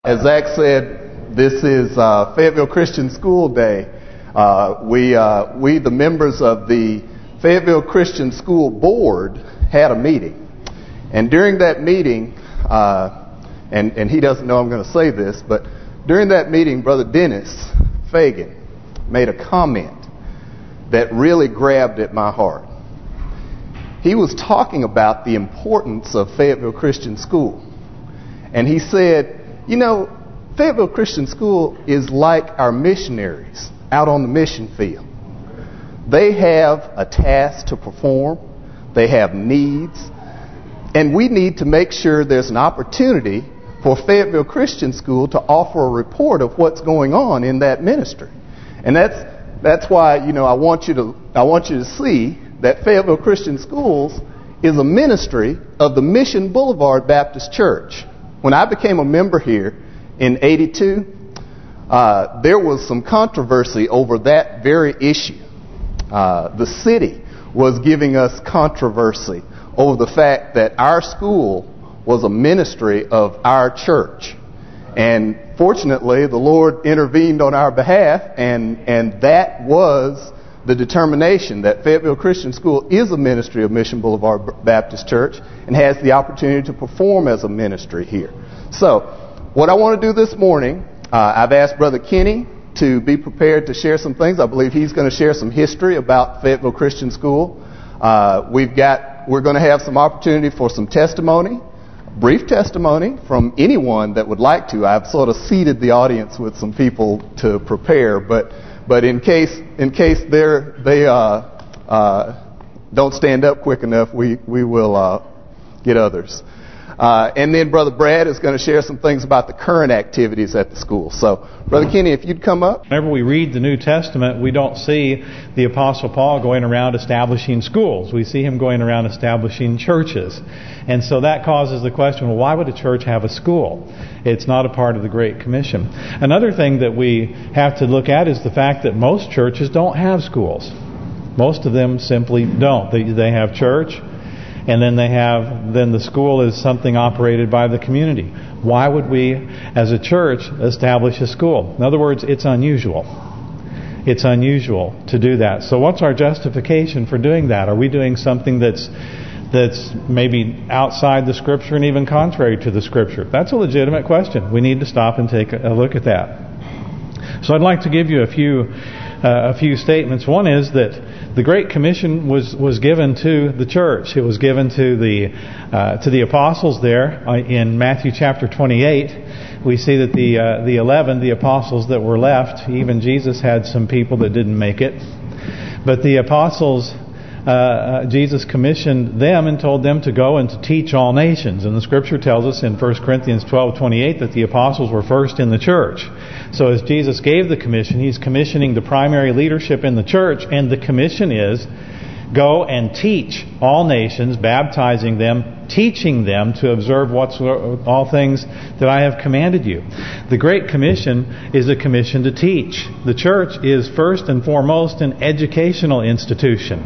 As Zach said, this is Fayetteville Christian School Day. We, the members of the Fayetteville Christian School Board, had a meeting. And during that meeting, and he doesn't know I'm going to say this, but during that meeting, Brother Dennis Fagan made a comment that really grabbed at my heart. He was talking about the importance of Fayetteville Christian School. And he said, you know, Fayetteville Christian School is like our missionaries out on the mission field. They have a task to perform. They have needs. And we need to make sure there's an opportunity for Fayetteville Christian School to offer a report of what's going on in that ministry. And that's why, you know, I want you to see that Fayetteville Christian Schools is a ministry of the Mission Boulevard Baptist Church. When I became a member here in '82, there was some controversy over that very issue. The city was giving us controversy over the fact that our school was a ministry of our church. And fortunately, the Lord intervened on our behalf, and that was the determination that Fayetteville Christian School is a ministry of Mission Boulevard Baptist Church and has the opportunity to perform as a ministry here. So, what I want to do this morning, I've asked Brother Kenny to be prepared to share some things. I believe he's going to share some history about Fayetteville Christian School. We're going to have some opportunity for some testimony, brief testimony from anyone that would like to. I've sort of seated the audience with some people to prepare, but in case they don't stand up quick enough, we will get others. And then Brother Brad is going to share some things about the current activities at the school. So, Brother Kenny, if you'd come up. Whenever we read the New Testament, we don't see the Apostle Paul going around establishing schools. We see him going around establishing churches. And so that causes the question, well, why would a church have a school? It's not a part of the Great Commission. Another thing that we have to look at is the fact that most churches don't have schools. Most of them simply don't. They have church, and then then the school is something operated by the community. Why would we, as a church, establish a school? In other words, it's unusual. It's unusual to do that. So what's our justification for doing that? Are we doing something that's maybe outside the Scripture and even contrary to the Scripture? That's a legitimate question. We need to stop and take a look at that. So I'd like to give you a few statements. One is that the Great Commission was given to the church. It was given to the apostles there in Matthew chapter 28. We see that the 11, the apostles that were left, even Jesus had some people that didn't make it. But the apostles, Jesus commissioned them and told them to go and to teach all nations. And the Scripture tells us in 1 Corinthians 12:28 that the apostles were first in the church. So as Jesus gave the commission, He's commissioning the primary leadership in the church, and the commission is go and teach all nations, baptizing them, teaching them to observe all things that I have commanded you. The Great Commission is a commission to teach. The church is first and foremost an educational institution.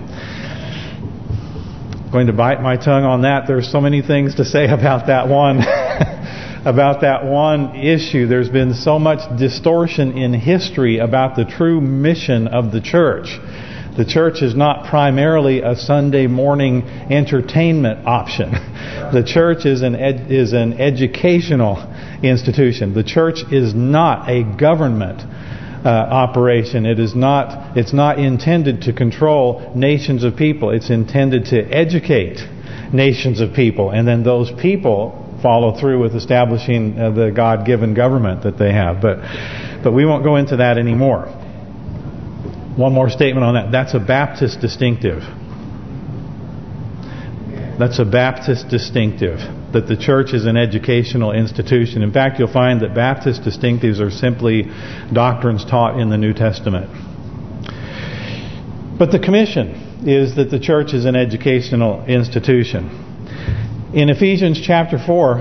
I'm going to bite my tongue on that. There's so many things to say about that one. About that one issue. There's been so much distortion in history about the true mission of the church. The church is not primarily a Sunday morning entertainment option. The church is an educational institution. The church is not a government operation. It's not intended to control nations of people. It's intended to educate nations of people, and then those people follow through with establishing the God-given government that they have. But we won't go into that anymore. One more statement on that. That's a Baptist distinctive. That's a Baptist distinctive, that the church is an educational institution. In fact, you'll find that Baptist distinctives are simply doctrines taught in the New Testament. But the commission is that the church is an educational institution. In Ephesians chapter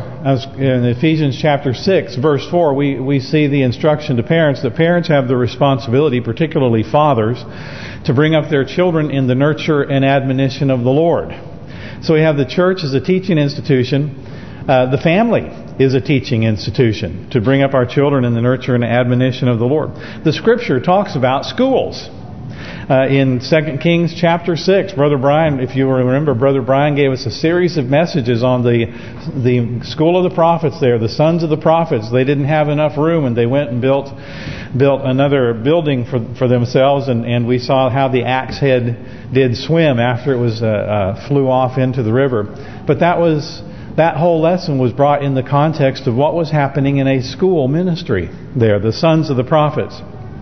6, verse 4, we see the instruction to parents that parents have the responsibility, particularly fathers, to bring up their children in the nurture and admonition of the Lord. So we have the church as a teaching institution. The family is a teaching institution to bring up our children in the nurture and admonition of the Lord. The Scripture talks about schools. In 2 Kings chapter 6, Brother Brian, if you remember, Brother Brian gave us a series of messages on the school of the prophets there, the sons of the prophets. They didn't have enough room, and they went and built another building for themselves, and we saw how the axe head did swim after it was flew off into the river. But that whole lesson was brought in the context of what was happening in a school ministry there, the sons of the prophets.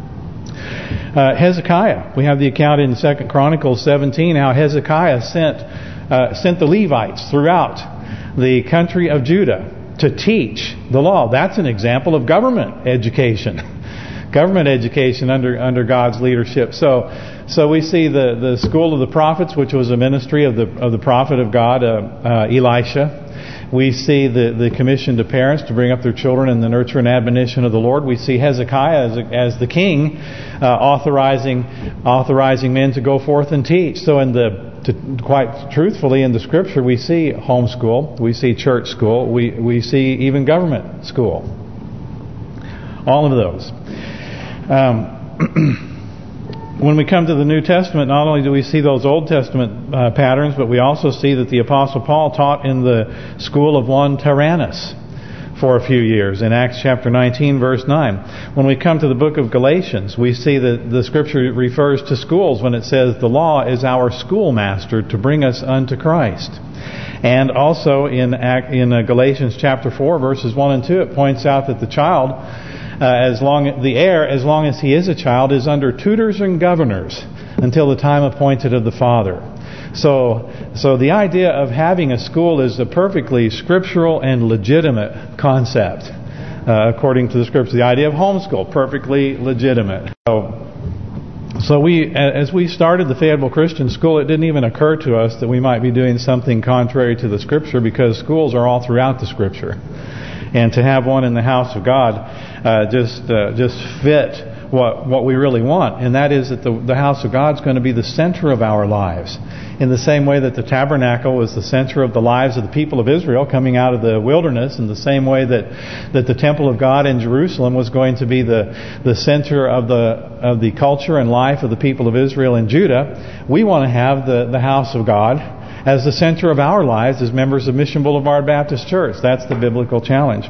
Hezekiah, we have the account in 2 Chronicles 17 how Hezekiah sent the Levites throughout the country of Judah to teach the law. That's an example of government education. Government education under God's leadership. So we see the school of the prophets, which was a ministry of the prophet of God, Elisha. We see the commission to parents to bring up their children in the nurture and admonition of the Lord. We see Hezekiah as the king authorizing men to go forth and teach. So quite truthfully in the Scripture, we see homeschool, we see church school, we see even government school. All of those. When we come to the New Testament, not only do we see those Old Testament patterns, but we also see that the Apostle Paul taught in the school of one Tyrannus for a few years in Acts chapter 19, verse 9. When we come to the book of Galatians, we see that the Scripture refers to schools when it says the law is our schoolmaster to bring us unto Christ. And also in Galatians chapter 4, verses 1 and 2, it points out that the child, as long as he is a child, is under tutors and governors until the time appointed of the father. So the idea of having a school is a perfectly scriptural and legitimate concept, according to the Scripture. The idea of homeschool, perfectly legitimate. So as we started the Fayetteville Christian School, it didn't even occur to us that we might be doing something contrary to the Scripture, because schools are all throughout the Scripture. And to have one in the house of God just fit what we really want, and that is that the house of God is going to be the center of our lives, in the same way that the tabernacle was the center of the lives of the people of Israel coming out of the wilderness, in the same way that the temple of God in Jerusalem was going to be the center of the culture and life of the people of Israel and Judah. We want to have the house of God as the center of our lives as members of Mission Boulevard Baptist Church. That's the biblical challenge.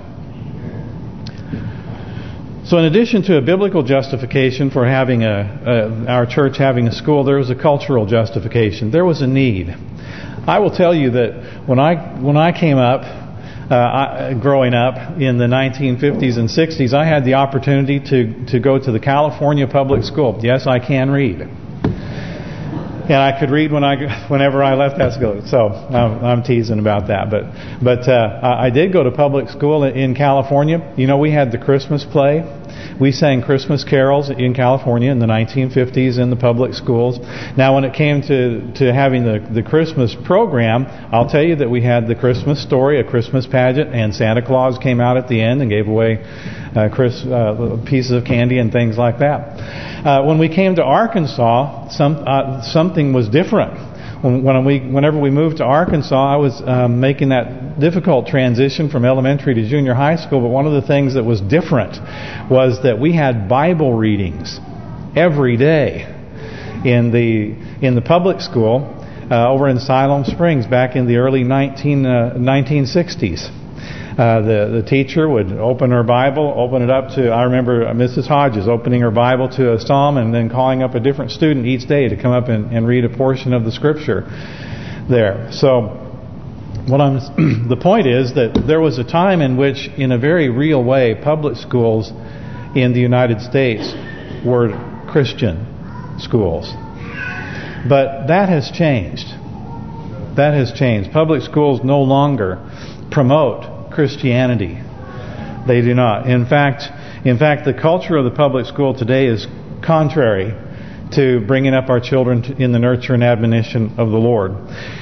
So in addition to a biblical justification for having our church having a school, there was a cultural justification. There was a need. I will tell you that when I came up, growing up in the 1950s and 60s, I had the opportunity to go to the California public school. Yes, I can read. And I could read whenever I left that school. So I'm teasing about that, but I did go to public school in California. You know, we had the Christmas play. We sang Christmas carols in California in the 1950s in the public schools. Now, when it came to having the Christmas program, I'll tell you that we had the Christmas story, a Christmas pageant, and Santa Claus came out at the end and gave away pieces of candy and things like that. When we came to Arkansas, something was different. Whenever we moved to Arkansas, I was making that difficult transition from elementary to junior high school. But one of the things that was different was that we had Bible readings every day in the public school over in Siloam Springs back in the early 1960s. The teacher would open her Bible, open it up to, I remember Mrs. Hodges opening her Bible to a psalm and then calling up a different student each day to come up and read a portion of the Scripture there. So the point is that there was a time in which, in a very real way, public schools in the United States were Christian schools. But that has changed. That has changed. Public schools no longer promote Christianity. They do not. In fact, the culture of the public school today is contrary to bringing up our children in the nurture and admonition of the Lord.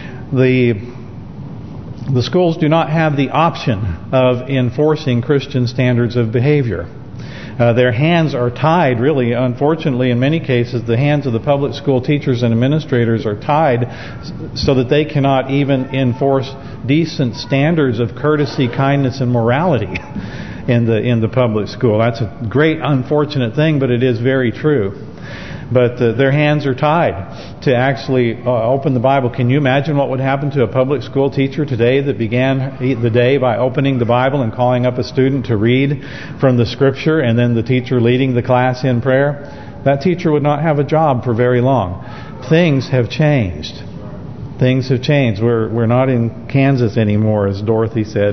The schools do not have the option of enforcing Christian standards of behavior. Their hands are tied, really. Unfortunately, in many cases, the hands of the public school teachers and administrators are tied so that they cannot even enforce decent standards of courtesy, kindness, and morality in the public school. That's a great unfortunate thing, but it is very true. But their hands are tied to actually open the Bible. Can you imagine what would happen to a public school teacher today that began the day by opening the Bible and calling up a student to read from the Scripture, and then the teacher leading the class in prayer? That teacher would not have a job for very long. Things have changed. Things have changed. We're not in Kansas anymore, as Dorothy said.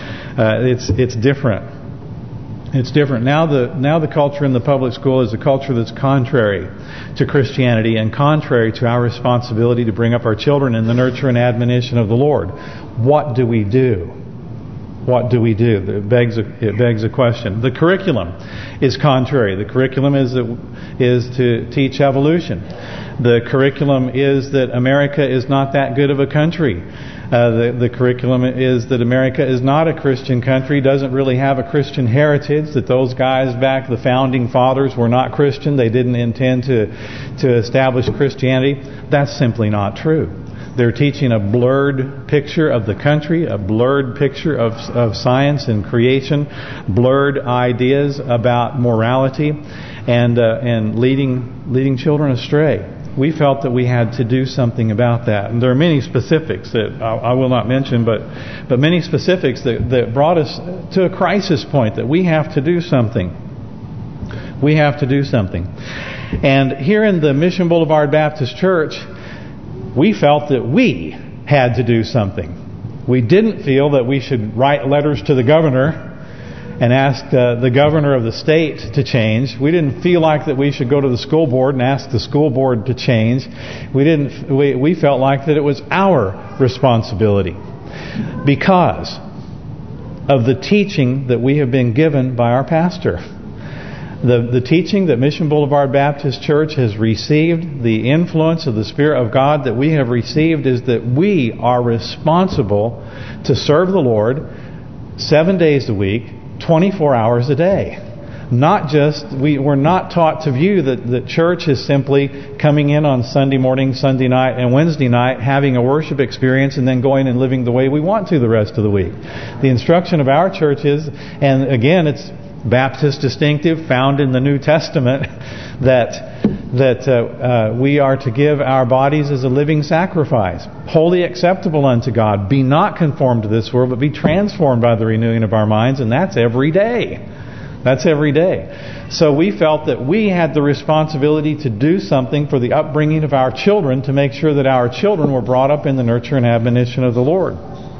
It's different. It's different. Now the culture in the public school is a culture that's contrary to Christianity and contrary to our responsibility to bring up our children in the nurture and admonition of the Lord. What do we do? What do we do? It begs a question. The curriculum is contrary. The curriculum is to teach evolution. The curriculum is that America is not that good of a country. The curriculum is that America is not a Christian country, doesn't really have a Christian heritage, that those guys back, the founding fathers, were not Christian. They didn't intend to establish Christianity. That's simply not true. They're teaching a blurred picture of the country, a blurred picture of science and creation, blurred ideas about morality, and leading children astray. We felt that we had to do something about that. And there are many specifics that I will not mention, but many specifics that brought us to a crisis point that we have to do something. We have to do something. And here in the Mission Boulevard Baptist Church, we felt that we had to do something. We didn't feel that we should write letters to the governor and ask the governor of the state to change. We didn't feel like that we should go to the school board and ask the school board to change. We felt like that it was our responsibility because of the teaching that we have been given by our pastor. The teaching that Mission Boulevard Baptist Church has received, the influence of the Spirit of God that we have received, is that we are responsible to serve the Lord 7 days a week, 24 hours a day. Not just, we're not taught to view that the church is simply coming in on Sunday morning, Sunday night, and Wednesday night, having a worship experience, and then going and living the way we want to the rest of the week. The instruction of our church is, and again, it's Baptist distinctive, found in the New Testament, that we are to give our bodies as a living sacrifice, wholly acceptable unto God. Be not conformed to this world, but be transformed by the renewing of our minds, and that's every day. That's every day. So we felt that we had the responsibility to do something for the upbringing of our children, to make sure that our children were brought up in the nurture and admonition of the Lord.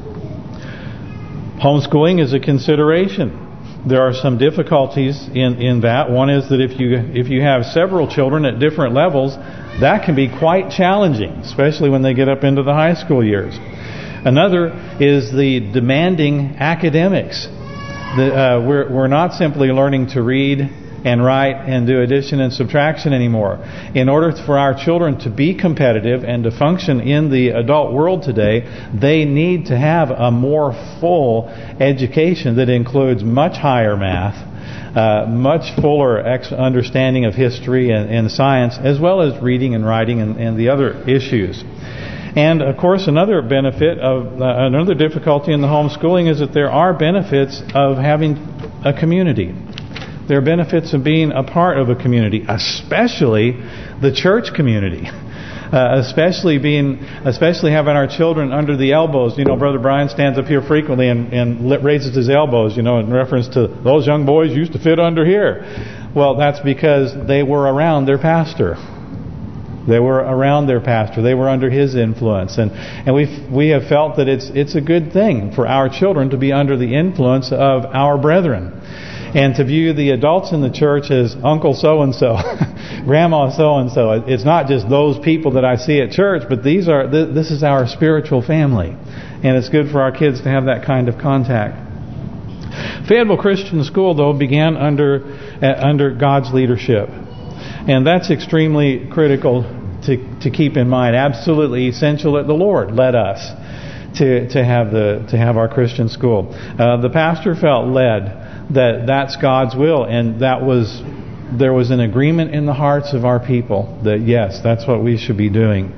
Homeschooling is a consideration. There are some difficulties in that. One is that if you have several children at different levels, that can be quite challenging, especially when they get up into the high school years. Another is the demanding academics. We're not simply learning to read and write and do addition and subtraction anymore. In order for our children to be competitive and to function in the adult world today, they need to have a more full education that includes much higher math, much fuller understanding of history and science, as well as reading and writing and the other issues. And of course, another benefit of another difficulty in the homeschooling is that there are benefits of having a community. There are benefits of being a part of a community, especially the church community. Especially having our children under the elbows. You know, Brother Brian stands up here frequently and raises his elbows, you know, in reference to those young boys used to fit under here. Well, that's because they were around their pastor. They were around their pastor. They were under his influence, and we have felt that it's a good thing for our children to be under the influence of our brethren, and to view the adults in the church as Uncle so-and-so, Grandma so-and-so. It's not just those people that I see at church, but this is our spiritual family, and it's good for our kids to have that kind of contact. Fayetteville Christian School, though, began under God's leadership. And that's extremely critical to keep in mind. Absolutely essential that the Lord led us to have our Christian school. The pastor felt led that that's God's will, and there was an agreement in the hearts of our people that yes, that's what we should be doing.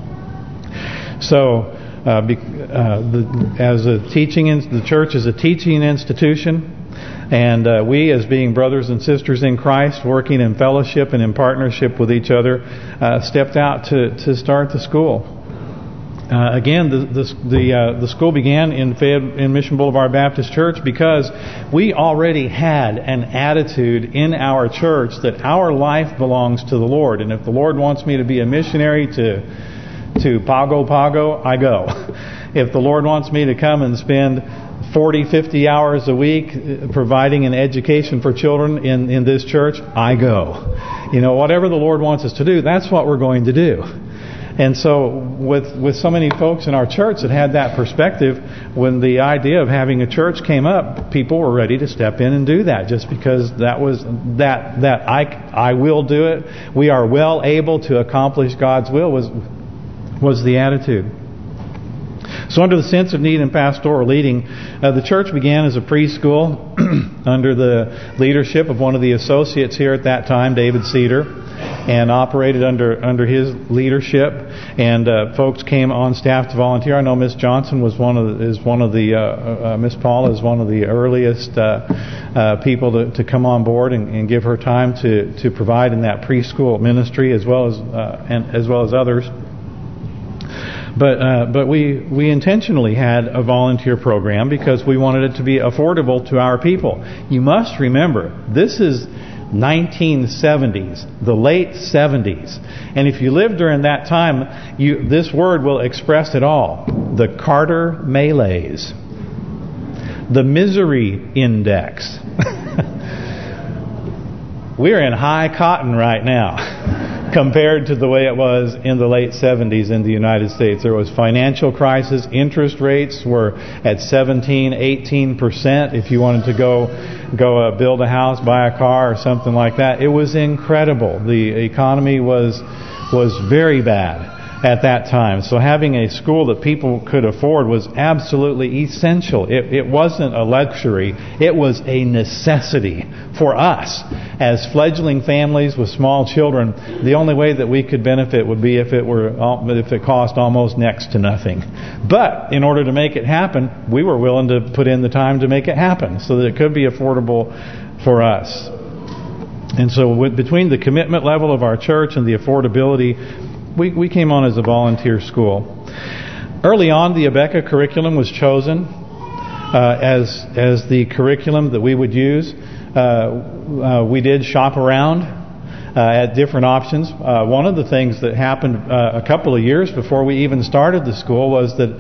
So, the church is a teaching institution, and we, as being brothers and sisters in Christ, working in fellowship and in partnership with each other, stepped out to start the school. Again, the school began in Mission Boulevard Baptist Church because we already had an attitude in our church that our life belongs to the Lord, and if the Lord wants me to be a missionary to Pago, I go. If the Lord wants me to come and spend 40, 50 hours a week providing an education for children in this church, I go. Whatever the Lord wants us to do, that's what we're going to do. And so with so many folks in our church that had that perspective, when the idea of having a church came up, people were ready to step in and do that, just because that was that I will do it. We are well able to accomplish God's will was the attitude. So under the sense of need and pastoral leading, the church began as a preschool under the leadership of one of the associates here at that time, David Cedar, and operated under his leadership. And folks came on staff to volunteer. I know Miss Johnson was Miss Paula is one of the earliest people to come on board and give her time to provide in that preschool ministry as well as others. But we intentionally had a volunteer program because we wanted it to be affordable to our people. You must remember, this is 1970s, the late 70s. And if you lived during that time, this word will express it all. The Carter Melees. The misery index. We're in high cotton right now compared to the way it was in the late 70s in the United States. There was financial crisis. Interest rates were at 17, 18% if you wanted to go build a house, buy a car or something like that. It was incredible. The economy was very bad at that time. So having a school that people could afford was absolutely essential. It wasn't a luxury. It was a necessity for us as fledgling families with small children. The only way that we could benefit would be if it cost almost next to nothing. But in order to make it happen, we were willing to put in the time to make it happen so that it could be affordable for us. And so between the commitment level of our church and the affordability, we came on as a volunteer school. Early on, the Abeka curriculum was chosen as the curriculum that we would use. We did shop around at different options. One of the things that happened a couple of years before we even started the school was that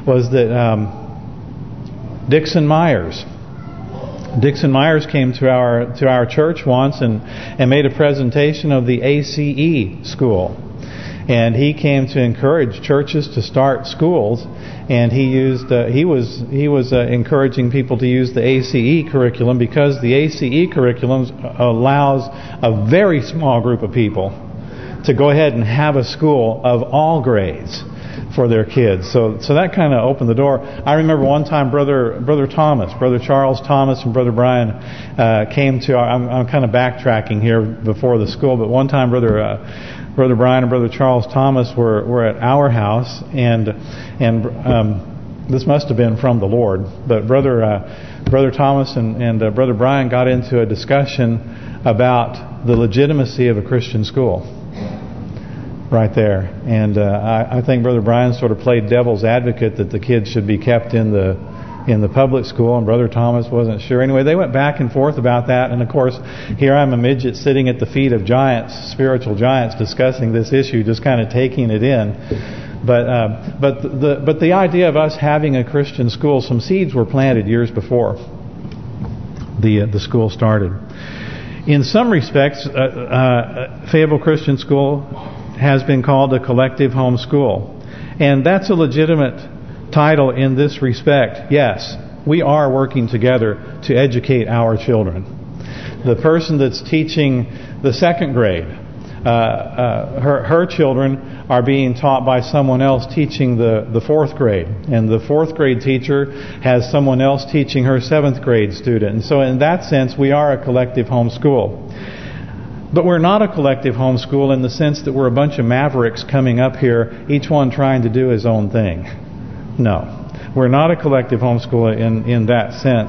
Dixon Myers came to our church once and made a presentation of the ACE school. And he came to encourage churches to start schools, and he was encouraging people to use the ACE curriculum because the ACE curriculum allows a very small group of people to go ahead and have a school of all grades for their kids. So that kind of opened the door. I remember one time Brother Charles Thomas and Brother Brian came to our, I'm kind of backtracking here before the school, but one time Brother Brian and Brother Charles Thomas were at our house, and this must have been from the Lord. But Brother Thomas and Brother Brian got into a discussion about the legitimacy of a Christian school right there. And I think Brother Brian sort of played devil's advocate that the kids should be kept in the public school, and Brother Thomas wasn't sure. Anyway, they went back and forth about that, and of course, here I'm a midget sitting at the feet of giants, spiritual giants, discussing this issue, just kind of taking it in. But the idea of us having a Christian school, some seeds were planted years before the school started. In some respects, Fayetteville Christian School has been called a collective home school, and that's a legitimate title in this respect. Yes, we are working together to educate our children. The person that's teaching the second grade her children are being taught by someone else teaching the 4th grade. And the 4th grade teacher has someone else teaching her 7th grade student. And so in that sense, we are a collective homeschool. But we're not a collective homeschool in the sense that we're a bunch of mavericks coming up here, each one trying to do his own thing. No. We're not a collective homeschool in that sense.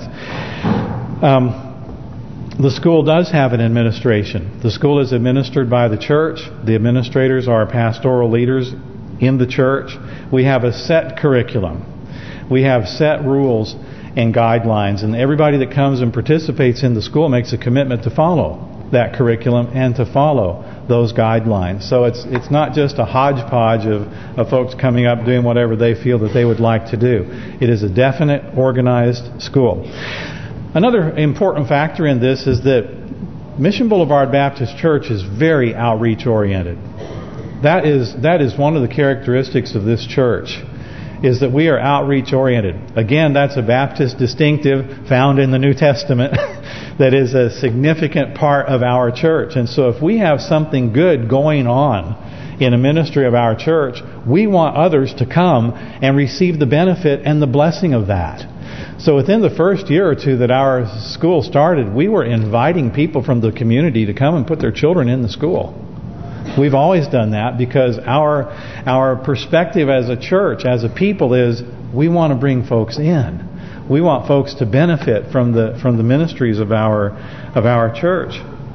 The school does have an administration. The school is administered by the church. The administrators are pastoral leaders in the church. We have a set curriculum. We have set rules and guidelines. And everybody that comes and participates in the school makes a commitment to follow that curriculum and to follow those guidelines. So it's not just a hodgepodge of folks coming up doing whatever they feel that they would like to do. It is a definite, organized school. Another important factor in this is that Mission Boulevard Baptist Church is very outreach oriented. That is one of the characteristics of this church, is that we are outreach oriented. Again, that's a Baptist distinctive found in the New Testament that is a significant part of our church. And so if we have something good going on in a ministry of our church, we want others to come and receive the benefit and the blessing of that. So within the first year or two that our school started, we were inviting people from the community to come and put their children in the school. We've always done that because our perspective as a church, as a people, is we want to bring folks in. We want folks to benefit from the ministries of our church.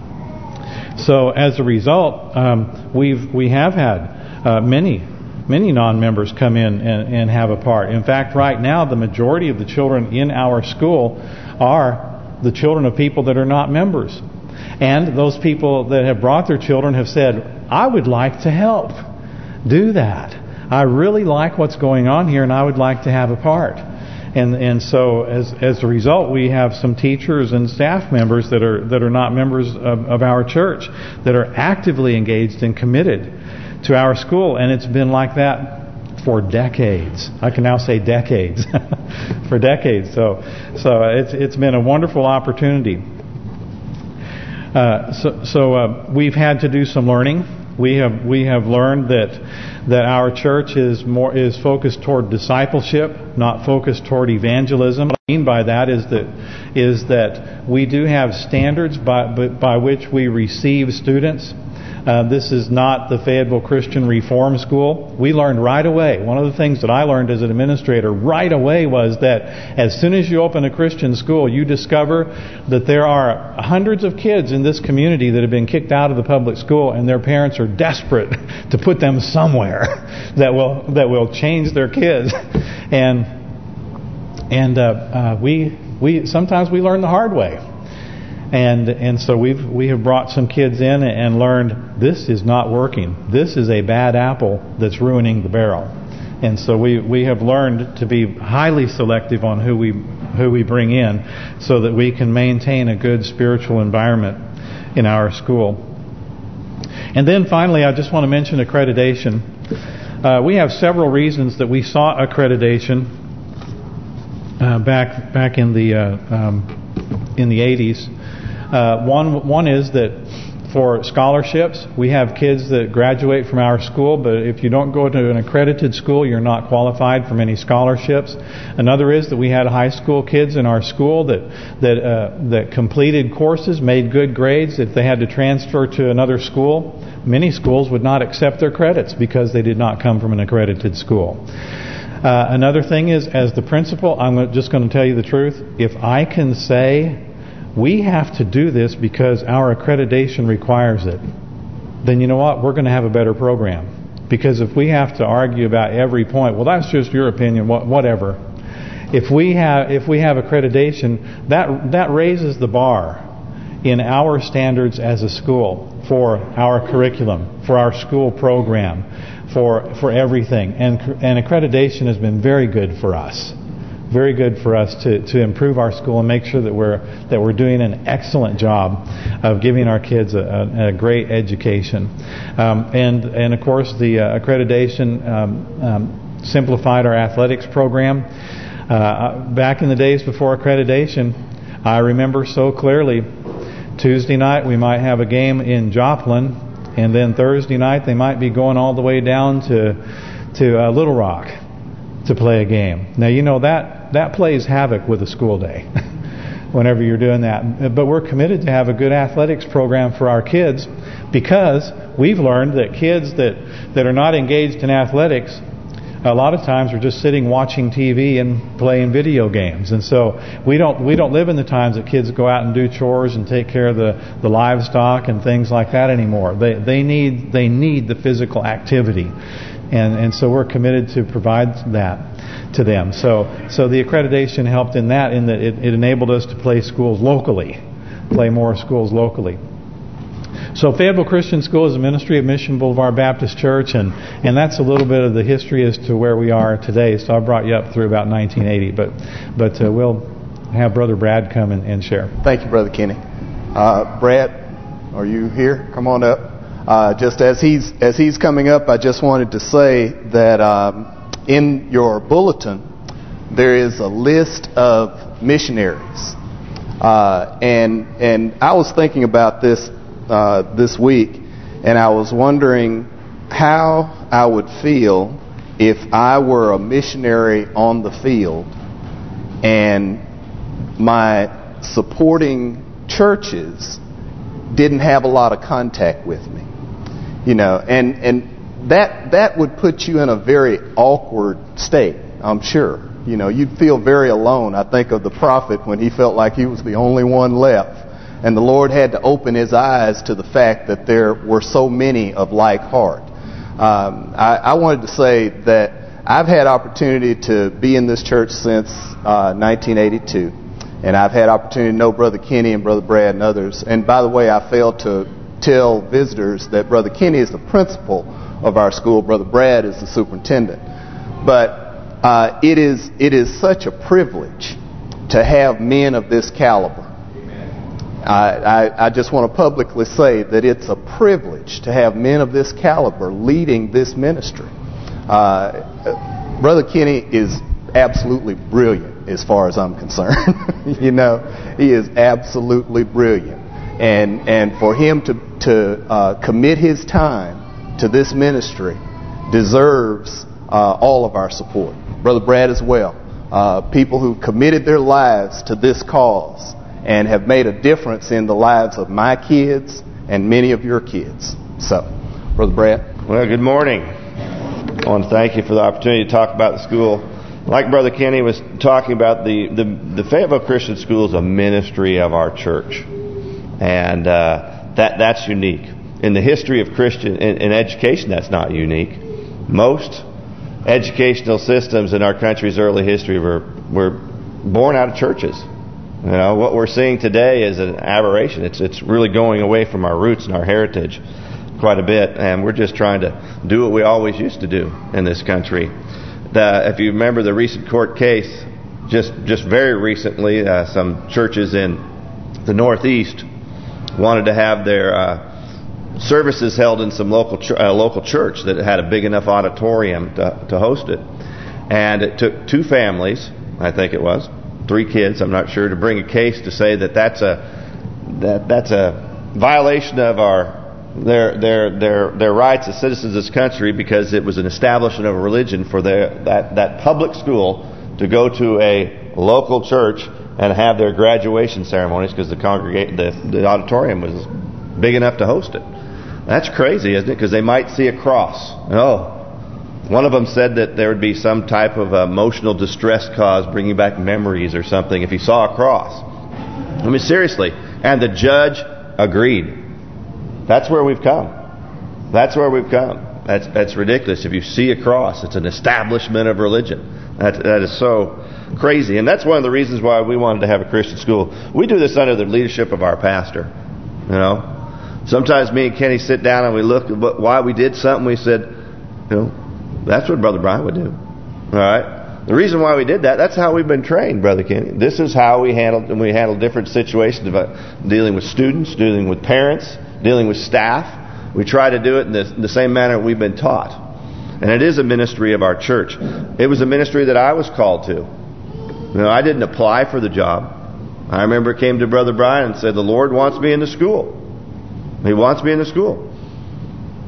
So as a result, we have had many non-members come in and have a part. In fact, right now, the majority of the children in our school are the children of people that are not members. And those people that have brought their children have said, I would like to help do that. I really like what's going on here and I would like to have a part. And so as a result, we have some teachers and staff members that are not members of our church that are actively engaged and committed to our school. And it's been like that for decades. I can now say decades. For decades. So it's been a wonderful opportunity. So we've had to do some learning. We have learned that our church is focused toward discipleship, not focused toward evangelism. What I mean by that is that we do have standards by which we receive students. This is not the Fayetteville Christian Reform School. We learned right away. One of the things that I learned as an administrator right away was that as soon as you open a Christian school, you discover that there are hundreds of kids in this community that have been kicked out of the public school, and their parents are desperate to put them somewhere that will change their kids. And we sometimes we learn the hard way. And so we have brought some kids in and learned this is not working. This is a bad apple that's ruining the barrel. And so we have learned to be highly selective on who we bring in so that we can maintain a good spiritual environment in our school. And then finally, I just want to mention accreditation. We have several reasons that we sought accreditation back in the 80s. One is that for scholarships, we have kids that graduate from our school, but if you don't go to an accredited school, you're not qualified for many scholarships. Another is that we had high school kids in our school that completed courses, made good grades. If they had to transfer to another school, many schools would not accept their credits because they did not come from an accredited school. Another thing is, as the principal, I'm just going to tell you the truth. If I can say we have to do this because our accreditation requires it, then you know what? We're going to have a better program. Because if we have to argue about every point, well, that's just your opinion, whatever. If we have accreditation, that raises the bar in our standards as a school for our curriculum, for our school program, for everything. And accreditation has been very good for us. Very good for us to improve our school and make sure that we're doing an excellent job of giving our kids a great education. And of course the accreditation simplified our athletics program. Back in the days before accreditation, I remember so clearly, Tuesday night we might have a game in Joplin, And then Thursday night they might be going all the way down to Little Rock to play a game. Now you know that plays havoc with a school day whenever you're doing that. But we're committed to have a good athletics program for our kids, because we've learned that kids that are not engaged in athletics a lot of times are just sitting watching TV and playing video games. And so we don't live in the times that kids go out and do chores and take care of the livestock and things like that anymore. They need the physical activity. And so we're committed to provide that to them. So the accreditation helped in that it enabled us to play more schools locally. So Fayetteville Christian School is a ministry of Mission Boulevard Baptist Church, and that's a little bit of the history as to where we are today. So I brought you up through about 1980, but we'll have Brother Brad come and share. Thank you, Brother Kenny. Brad, are you here? Come on up. Just as he's coming up, I just wanted to say that in your bulletin there is a list of missionaries, and I was thinking about this week, and I was wondering how I would feel if I were a missionary on the field and my supporting churches didn't have a lot of contact with me, and that would put you in a very awkward state, I'm sure. You'd feel very alone. I think of the prophet when he felt like he was the only one left. And the Lord had to open his eyes to the fact that there were so many of like heart. I wanted to say that I've had opportunity to be in this church since 1982. And I've had opportunity to know Brother Kenny and Brother Brad and others. And by the way, I failed to tell visitors that Brother Kenny is the principal of our school. Brother Brad is the superintendent. But it is such a privilege to have men of this caliber. I just want to publicly say that it's a privilege to have men of this caliber leading this ministry. Brother Kenny is absolutely brilliant as far as I'm concerned. He is absolutely brilliant. And for him to commit his time to this ministry deserves all of our support. Brother Brad as well. People who've committed their lives to this cause and have made a difference in the lives of my kids and many of your kids. So, Brother Brad. Well, good morning. I want to thank you for the opportunity to talk about the school. Like Brother Kenny was talking about, the Fayetteville Christian School is a ministry of our church. And that's unique. In the history of Christian in education, that's not unique. Most educational systems in our country's early history were born out of churches. What we're seeing today is an aberration. It's really going away from our roots and our heritage quite a bit, and we're just trying to do what we always used to do in this country. If you remember the recent court case, just very recently, some churches in the Northeast wanted to have their services held in some local church that had a big enough auditorium to host it, and it took two families, I think it was, 3 kids, I'm not sure, to bring a case to say that's a violation of their rights as citizens of this country, because it was an establishment of a religion for that public school to go to a local church and have their graduation ceremonies because the auditorium was big enough to host it. That's crazy, isn't it? Because they might see a cross. One of them said that there would be some type of emotional distress cause bringing back memories or something if he saw a cross. I mean, seriously. And the judge agreed. That's where we've come. That's where we've come. That's ridiculous. If you see a cross, it's an establishment of religion. That is so crazy. And that's one of the reasons why we wanted to have a Christian school. We do this under the leadership of our pastor. Sometimes me and Kenny sit down and we look at why we did something. We said, that's what Brother Brian would do. All right. The reason why we did that's how we've been trained, Brother Kenny. This is how we handle different situations about dealing with students, dealing with parents, dealing with staff. We try to do it in the same manner we've been taught. And it is a ministry of our church. It was a ministry that I was called to. I didn't apply for the job. I remember came to Brother Brian and said, the Lord wants me in the school. He wants me in the school.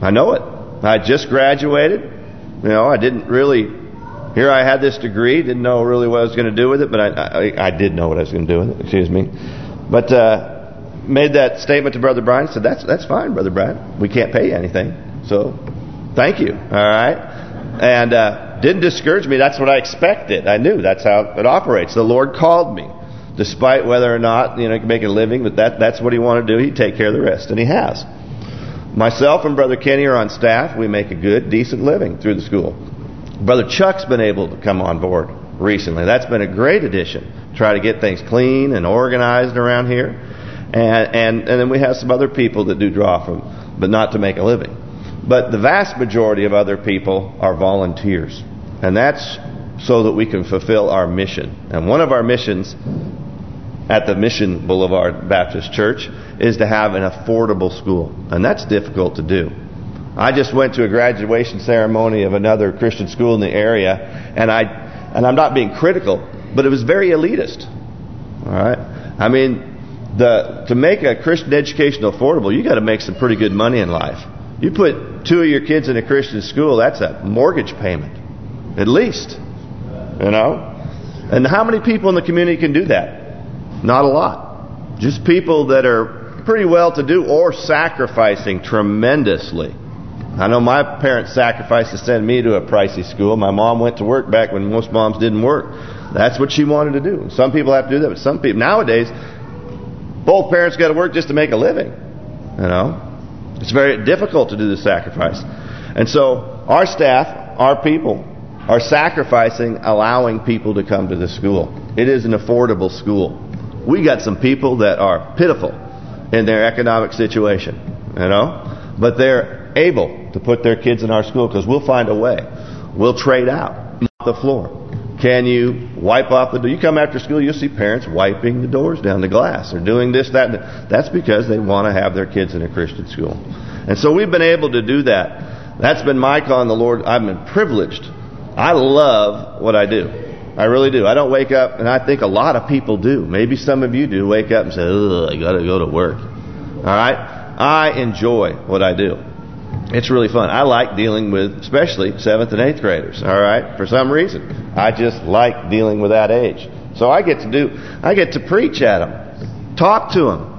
I know it. I just graduated. I didn't really... Here I had this degree, didn't know really what I was going to do with it, but I did know what I was going to do with it, excuse me. But made that statement to Brother Brian, said, that's fine, Brother Brian. We can't pay you anything, so thank you, all right? And didn't discourage me. That's what I expected. I knew that's how it operates. The Lord called me, despite whether or not you can make a living, but that's what He wanted to do. He'd take care of the rest, and He has. Myself and Brother Kenny are on staff. We make a good, decent living through the school. Brother Chuck's been able to come on board recently. That's been a great addition. Try to get things clean and organized around here. And then we have some other people that do draw from, but not to make a living. But the vast majority of other people are volunteers. And that's so that we can fulfill our mission. And one of our missions at the Mission Boulevard Baptist Church is to have an affordable school. And that's difficult to do. I just went to a graduation ceremony of another Christian school in the area, and I'm not being critical, but it was very elitist. All right, I mean, to make a Christian education affordable, you got to make some pretty good money in life. You put 2 of your kids in a Christian school, that's a mortgage payment, at least. And how many people in the community can do that? Not a lot. Just people that are pretty well-to-do or sacrificing tremendously. I know my parents sacrificed to send me to a pricey school. My mom went to work back when most moms didn't work. That's what she wanted to do. Some people have to do that, but some people nowadays, both parents got to work just to make a living. It's very difficult to do the sacrifice. And so our staff, our people, are sacrificing, allowing people to come to the school. It is an affordable school. We got some people that are pitiful in their economic situation, but they're able to put their kids in our school because we'll find a way. We'll trade out off the floor. Can you wipe off the door? You come after school, you'll see parents wiping the doors down, the glass, or doing this, that, and that's because they want to have their kids in a Christian school. And so we've been able to do that. That's been my call on the Lord. I've been privileged. I love what I do. I really do. I don't wake up, and I think a lot of people do. Maybe some of you do wake up and say, ugh, I got to go to work. All right? I enjoy what I do. It's really fun. I like dealing with, especially 7th and 8th graders. All right, for some reason, I just like dealing with that age. So I get to preach at them, talk to them.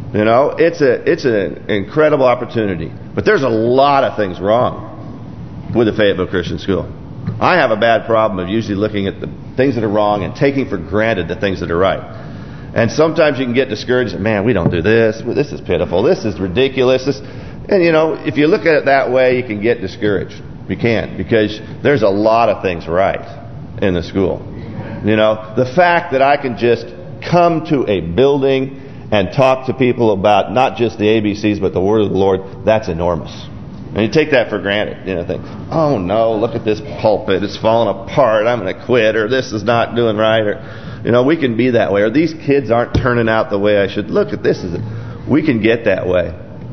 It's an incredible opportunity. But there's a lot of things wrong with the Fayetteville Christian School. I have a bad problem of usually looking at the things that are wrong and taking for granted the things that are right. And sometimes you can get discouraged. Man, we don't do this. This is pitiful. This is ridiculous. And if you look at it that way, you can get discouraged. You can, because there's a lot of things right in the school. The fact that I can just come to a building and talk to people about not just the ABCs, but the Word of the Lord, that's enormous. And you take that for granted. Think, oh no, look at this pulpit. It's falling apart. I'm going to quit. Or this is not doing right. Or, we can be that way. Or these kids aren't turning out the way I should. Look at this. We can get that way.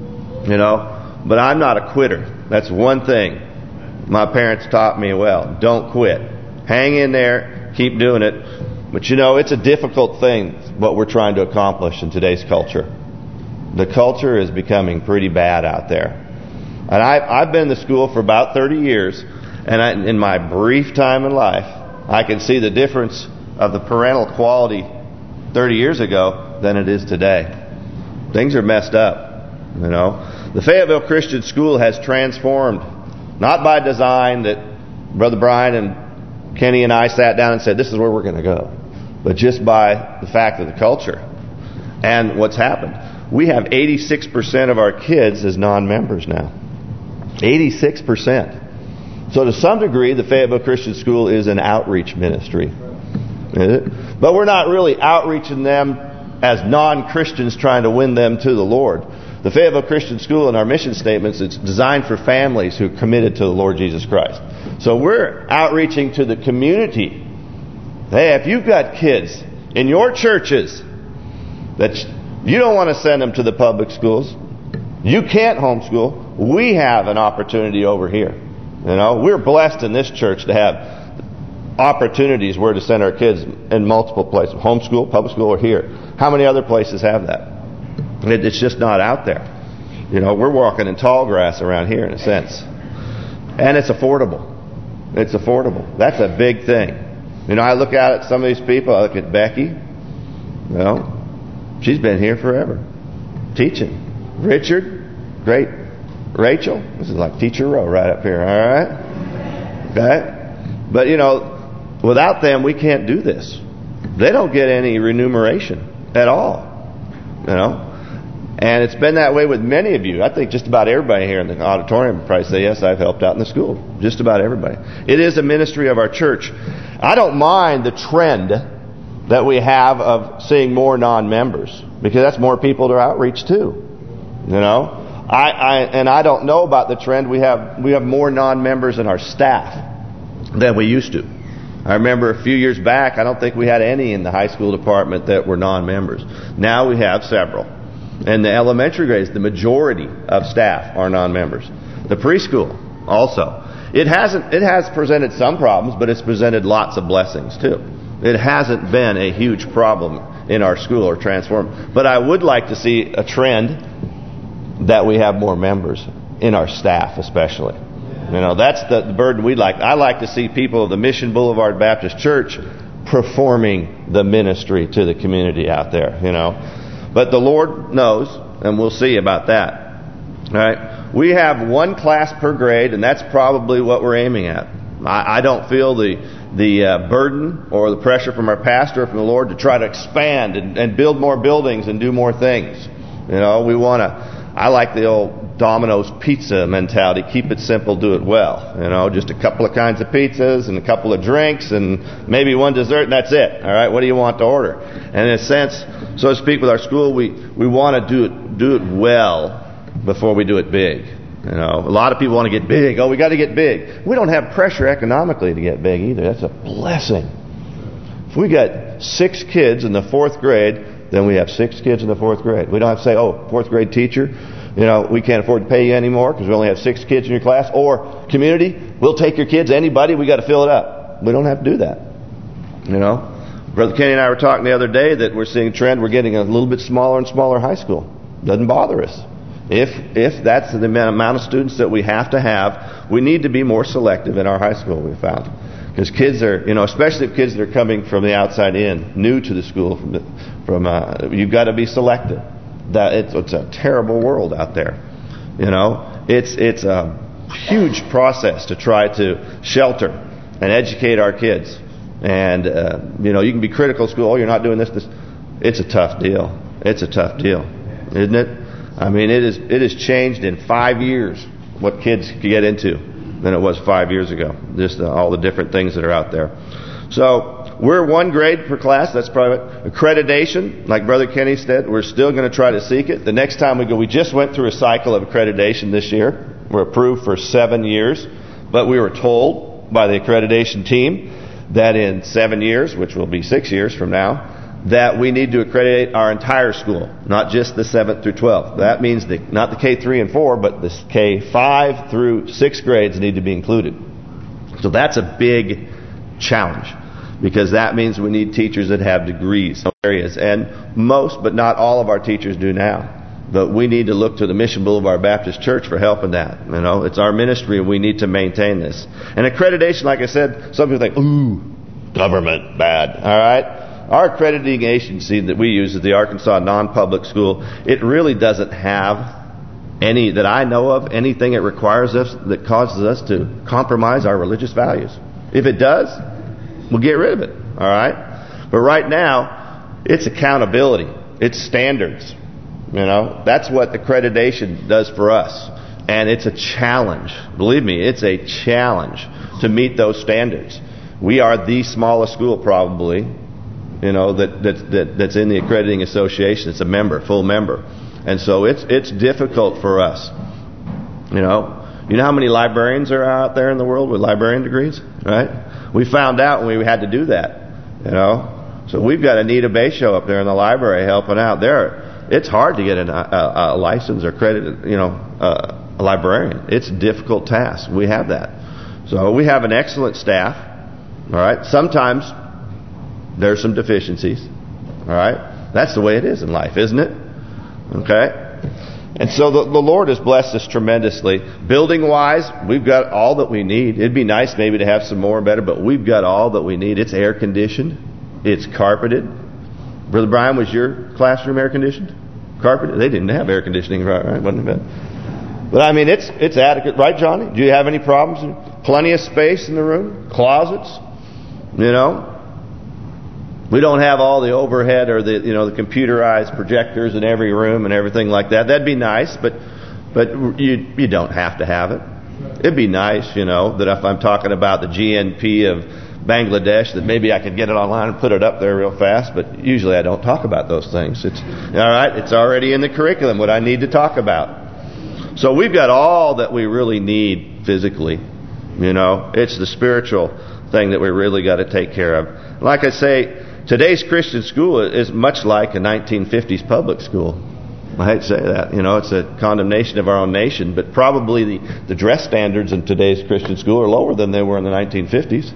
But I'm not a quitter. That's one thing my parents taught me well. Don't quit. Hang in there. Keep doing it. But it's a difficult thing what we're trying to accomplish in today's culture. The culture is becoming pretty bad out there. And I've been in the school for about 30 years. And in my brief time in life, I can see the difference of the parental quality 30 years ago than it is today. Things are messed up. The Fayetteville Christian School has transformed, not by design that Brother Brian and Kenny and I sat down and said, this is where we're going to go, but just by the fact of the culture. And what's happened? We have 86% of our kids as non-members now. 86%. So to some degree, the Fayetteville Christian School is an outreach ministry. But we're not really outreaching them as non-Christians trying to win them to the Lord. The Fayetteville Christian School, in our mission statements, it's designed for families who are committed to the Lord Jesus Christ. So we're outreaching to the community. Hey, if you've got kids in your churches that you don't want to send them to the public schools, you can't homeschool, we have an opportunity over here. We're blessed in this church to have opportunities where to send our kids in multiple places. Homeschool, public school, or here. How many other places have that? It's just not out there. We're walking in tall grass around here in a sense. And it's affordable. It's affordable. That's a big thing. I look at some of these people. I look at Becky. She's been here forever, teaching. Richard, great. Rachel, this is like Teacher Row right up here. All right, okay. But without them, we can't do this. They don't get any remuneration at all. And it's been that way with many of you. I think just about everybody here in the auditorium would probably say, yes, I've helped out in the school. Just about everybody. It is a ministry of our church. I don't mind the trend that we have of seeing more non-members, because that's more people to outreach too. I don't know about the trend. We have more non-members in our staff than we used to. I remember a few years back, I don't think we had any in the high school department that were non-members. Now we have several. And the elementary grades, the majority of staff are non-members. The preschool also. It has presented some problems, but it's presented lots of blessings too. It hasn't been a huge problem in our school or transformed. But I would like to see a trend that we have more members in our staff especially. That's the burden we'd like. I like to see people of the Mission Boulevard Baptist Church performing the ministry to the community out there, But the Lord knows, and we'll see about that. All right? We have one class per grade, and that's probably what we're aiming at. I don't feel the burden or the pressure from our pastor or from the Lord to try to expand and build more buildings and do more things. I like the old Domino's pizza mentality. Keep it simple, do it well. Just a couple of kinds of pizzas and a couple of drinks and maybe one dessert, and that's it. All right, what do you want to order? And in a sense, so to speak, with our school, we want to do it well before we do it big. A lot of people want to get big. Oh, we got to get big. We don't have pressure economically to get big either. That's a blessing. If we got 6 kids in the 4th grade, then we have 6 kids in the 4th grade. We don't have to say, oh, 4th grade teacher, we can't afford to pay you anymore because we only have 6 kids in your class. Or community, we'll take your kids, anybody, we got to fill it up. We don't have to do that. Brother Kenny and I were talking the other day that we're seeing a trend. We're getting a little bit smaller and smaller high school. Doesn't bother us. If that's the amount of students that we have to have, we need to be more selective in our high school, we found. Because kids are, especially kids that are coming from the outside in, new to the school, you've got to be selective. It's a terrible world out there. It's a huge process to try to shelter and educate our kids. And you can be critical of school. Oh, you're not doing this. It's a tough deal. It's a tough deal, isn't it? I mean, it has changed in 5 years what kids can get into than it was 5 years ago. Just all the different things that are out there. So we're 1 grade per class. That's probably accreditation. Like Brother Kenny said, we're still going to try to seek it. The next time we go, we just went through a cycle of accreditation this year. We're approved for 7 years, but we were told by the accreditation team that in 7 years, which will be 6 years from now, that we need to accredit our entire school, not just the 7th through 12th. That means not the K3 and 4, but the K5 through 6th grades need to be included. So that's a big challenge, because that means we need teachers that have degrees in areas. And most, but not all of our teachers do now. But we need to look to the Mission Boulevard Baptist Church for help in that. It's our ministry, and we need to maintain this. And accreditation, like I said, some people think, ooh, government, bad. All right? Our accrediting agency that we use is the Arkansas Non-Public School. It really doesn't have any, that I know of, anything it requires us that causes us to compromise our religious values. If it does, we'll get rid of it. All right? But right now, it's accountability. It's standards. That's what accreditation does for us. And it's a challenge. Believe me, it's a challenge to meet those standards. We are the smallest school probably, that's in the accrediting association. It's a member, full member. And so it's difficult for us. You know how many librarians are out there in the world with librarian degrees, right? We found out when we had to do that, So we've got Anita Basho up there in the library helping out there. It's hard to get a license or accredited, a librarian. It's a difficult task. We have that. So we have an excellent staff. All right. Sometimes there's some deficiencies. All right. That's the way it is in life, isn't it? Okay. And so the Lord has blessed us tremendously. Building-wise, we've got all that we need. It'd be nice maybe to have some more and better, but we've got all that we need. It's air-conditioned. It's carpeted. Brother Brian, was your classroom air-conditioned? Carpeted? They didn't have air conditioning, right? Wasn't it? But I mean, it's adequate, right, Johnny? Do you have any problems? Plenty of space in the room, closets. You know, we don't have all the overhead or the the computerized projectors in every room and everything like that. That'd be nice, but you don't have to have it. It'd be nice, that if I'm talking about the GNP of Bangladesh, that maybe I could get it online and put it up there real fast, but usually I don't talk about those things. It's all right. It's already in the curriculum what I need to talk about. So we've got all that we really need physically. It's the spiritual thing that we really got to take care of. Like I say, today's Christian school is much like a 1950s public school. I hate to say that. It's a condemnation of our own nation, but probably the dress standards in today's Christian school are lower than they were in the 1950s.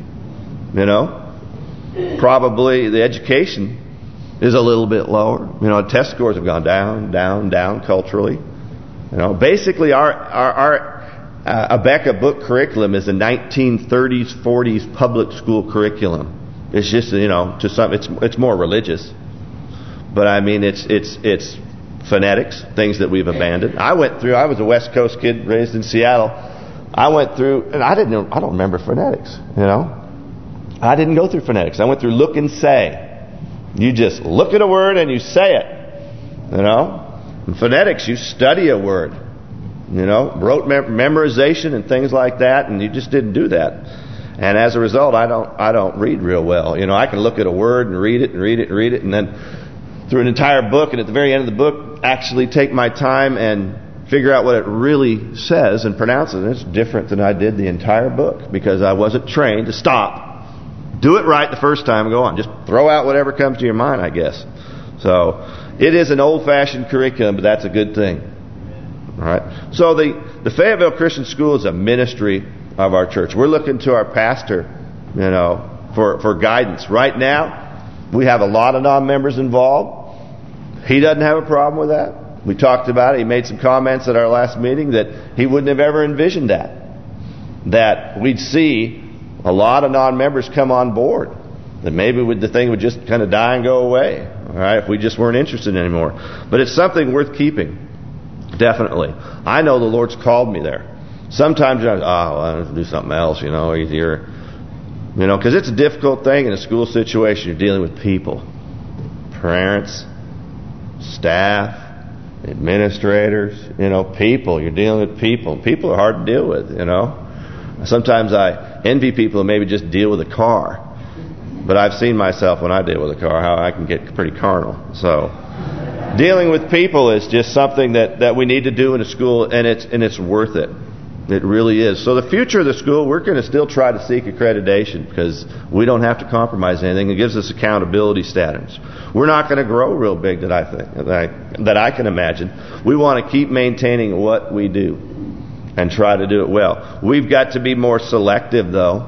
Probably the education is a little bit lower. Test scores have gone down, down, down culturally. Basically our Abeka book curriculum is a 1930s, 40s public school curriculum. It's just to some it's more religious, but I mean it's phonetics, things that we've abandoned. I was a West Coast kid raised in Seattle. I went through, and I don't remember phonetics. I didn't go through phonetics. I went through look and say. You just look at a word and you say it. In phonetics, you study a word. Rote memorization and things like that, and you just didn't do that. And as a result, I don't read real well. I can look at a word and read it and read it and read it, and then through an entire book, and at the very end of the book, actually take my time and figure out what it really says and pronounce it. And it's different than I did the entire book because I wasn't trained to stop. Do it right the first time and go on. Just throw out whatever comes to your mind, I guess. So it is an old-fashioned curriculum, but that's a good thing. All right. So the Fayetteville Christian School is a ministry of our church. We're looking to our pastor, for guidance. Right now, we have a lot of non-members involved. He doesn't have a problem with that. We talked about it. He made some comments at our last meeting that he wouldn't have ever envisioned that we'd see a lot of non-members come on board. That maybe the thing would just kind of die and go away. All right, if we just weren't interested anymore. But it's something worth keeping. Definitely. I know the Lord's called me there. Sometimes I have to do something else, easier. Because it's a difficult thing in a school situation. You're dealing with people. Parents, staff, administrators, people. You're dealing with people. People are hard to deal with, Sometimes I envy people who maybe just deal with a car. But I've seen myself when I deal with a car, how I can get pretty carnal. So dealing with people is just something that we need to do in a school, and it's worth it. It really is. So the future of the school, we're going to still try to seek accreditation because we don't have to compromise anything. It gives us accountability status. We're not going to grow real big that I can imagine. We want to keep maintaining what we do and try to do it well. We've got to be more selective, though,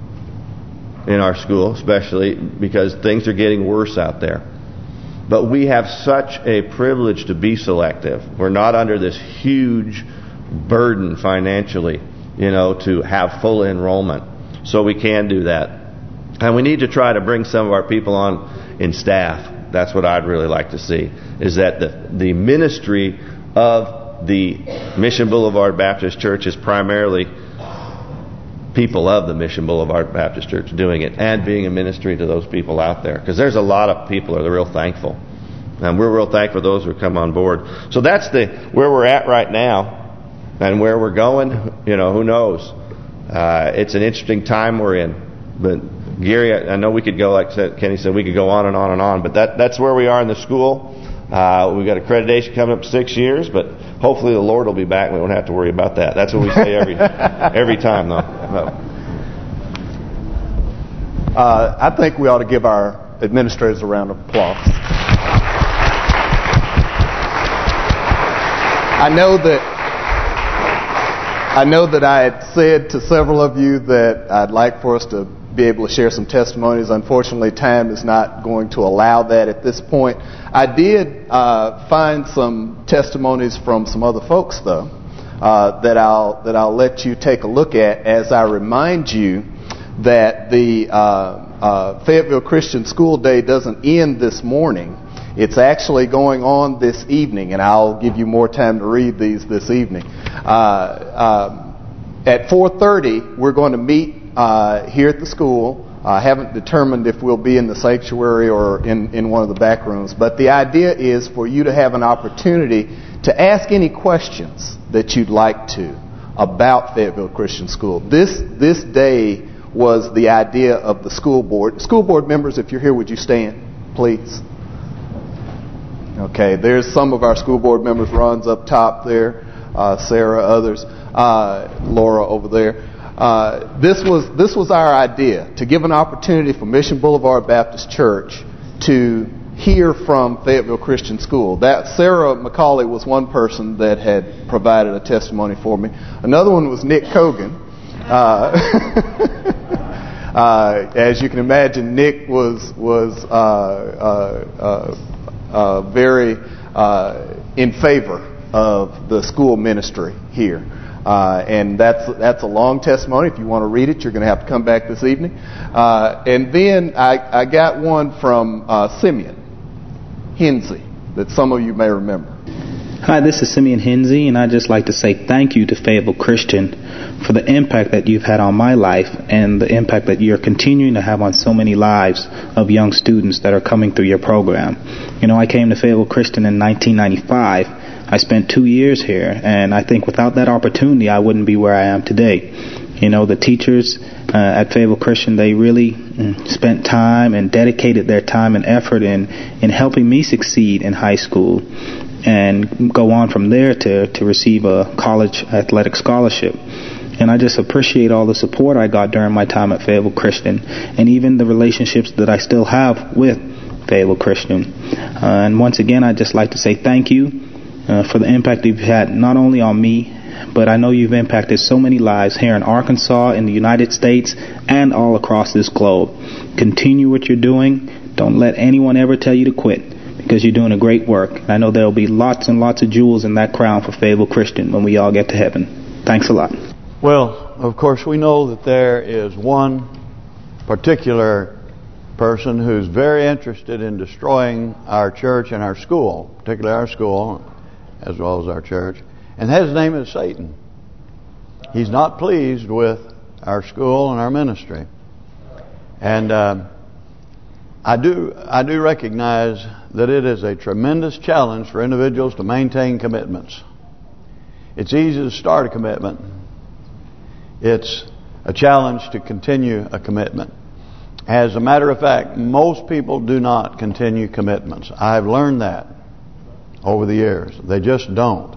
in our school, especially because things are getting worse out there. But we have such a privilege to be selective. We're not under this huge burden financially, to have full enrollment. So we can do that. And we need to try to bring some of our people on in staff. That's what I'd really like to see, is that the ministry of the Mission Boulevard Baptist Church is primarily people of the Mission Boulevard Baptist Church doing it and being a ministry to those people out there. Because there's a lot of people that are real thankful. And we're real thankful for those who come on board. So that's where we're at right now. And where we're going, who knows? It's an interesting time we're in. But Gary, I know we could go, like Kenny said, we could go on and on and on. But that's where we are in the school. We've got accreditation coming up 6 years, but hopefully the Lord will be back and we won't have to worry about that. That's what we say every time, though. I think we ought to give our administrators a round of applause. I know that I had said to several of you that I'd like for us to be able to share some testimonies. Unfortunately, time is not going to allow that at this point. I did find some testimonies from some other folks, though, that I'll let you take a look at as I remind you that the Fayetteville Christian School Day doesn't end this morning. It's actually going on this evening, and I'll give you more time to read these this evening. At 4:30, we're going to meet here at the school. I haven't determined if we'll be in the sanctuary or in one of the back rooms, but the idea is for you to have an opportunity to ask any questions that you'd like to about Fayetteville Christian School. This day was the idea of the school board. School board members, if you're here, would you stand, please? Okay, there's some of our school board members. Ron's up top there, Sarah, others, Laura over there. This was our idea, to give an opportunity for Mission Boulevard Baptist Church to hear from Fayetteville Christian School. That Sarah McCauley was one person that had provided a testimony for me. Another one was Nick Cogan. As you can imagine, Nick was very in favor of the school ministry here. And that's a long testimony. If you want to read it, you're going to have to come back this evening. And then I got one from Simeon Hinsey that some of you may remember. Hi, this is Simeon Hinsey, and I'd just like to say thank you to Fayetteville Christian for the impact that you've had on my life and the impact that you're continuing to have on so many lives of young students that are coming through your program. You know, I came to Fayetteville Christian in 1995. I spent 2 years here, and I think without that opportunity, I wouldn't be where I am today. You know, the teachers at Fayetteville Christian, they really spent time and dedicated their time and effort in helping me succeed in high school and go on from there to receive a college athletic scholarship. And I just appreciate all the support I got during my time at Fayetteville Christian, and even the relationships that I still have with Fayetteville Christian. And once again, I'd just like to say thank you for the impact you've had not only on me, but I know you've impacted so many lives here in Arkansas, in the United States, and all across this globe. Continue what you're doing. Don't let anyone ever tell you to quit, because you're doing a great work. I know there'll be lots and lots of jewels in that crown for Fayetteville Christian when we all get to heaven. Thanks a lot. Well, of course, we know that there is one particular person who's very interested in destroying our church and our school, particularly our school, as well as our church, and his name is Satan. He's not pleased with our school and our ministry. And I do recognize that it is a tremendous challenge for individuals to maintain commitments. It's easy to start a commitment. It's a challenge to continue a commitment. As a matter of fact, most people do not continue commitments. I've learned that over the years. They just don't.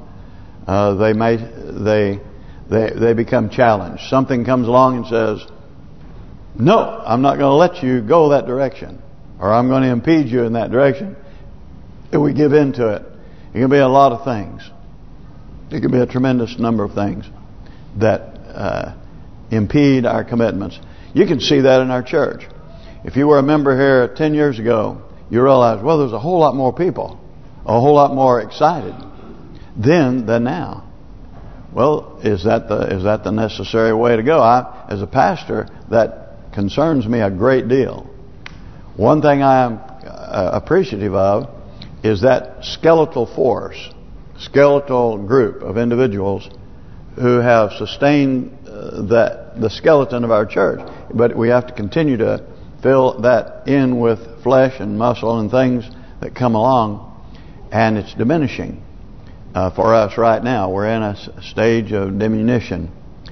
They become challenged. Something comes along and says, "No, I'm not going to let you go that direction," or "I'm going to impede you in that direction." And we give in to it. It can be a lot of things. It can be a tremendous number of things that impede our commitments. You can see that in our church. If you were a member here 10 years ago, you realize, well, there's a whole lot more people, a whole lot more excited then than now. Well, is that the necessary way to go? As a pastor, that concerns me a great deal. One thing I am appreciative of is that skeletal group of individuals who have sustained the skeleton of our church. But we have to continue to fill that in with flesh and muscle and things that come along, and it's diminishing for us right now. We're in a stage of diminution,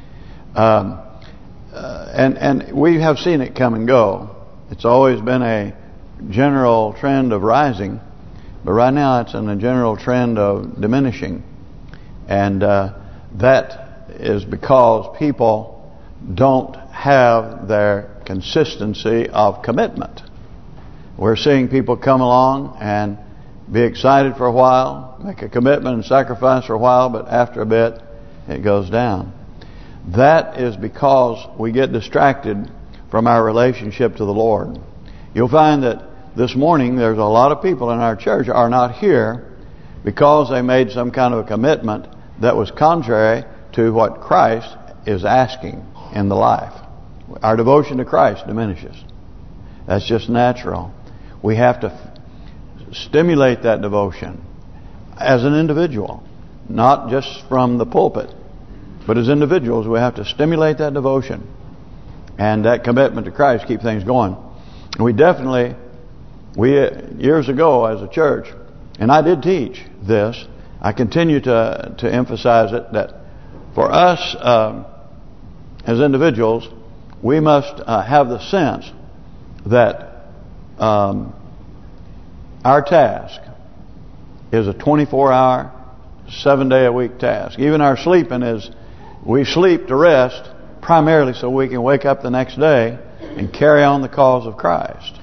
and we have seen it come and go. It's always been a general trend of rising, but right now it's in a general trend of diminishing, and that is because people don't have their consistency of commitment. We're seeing people come along and be excited for a while, make a commitment and sacrifice for a while, but after a bit it goes down. That is because we get distracted from our relationship to the Lord. You'll find that this morning there's a lot of people in our church are not here because they made some kind of a commitment that was contrary to what Christ is asking in the life. Our devotion to Christ diminishes. That's just natural. We have to stimulate that devotion as an individual, not just from the pulpit, but as individuals we have to stimulate that devotion and that commitment to Christ, keep things going. And we years ago as a church, and I did teach this, I continue to emphasize it, that for us as individuals, we must have the sense that our task is a 24-hour, 7-day-a-week task. Even our sleeping is, we sleep to rest primarily so we can wake up the next day and carry on the cause of Christ.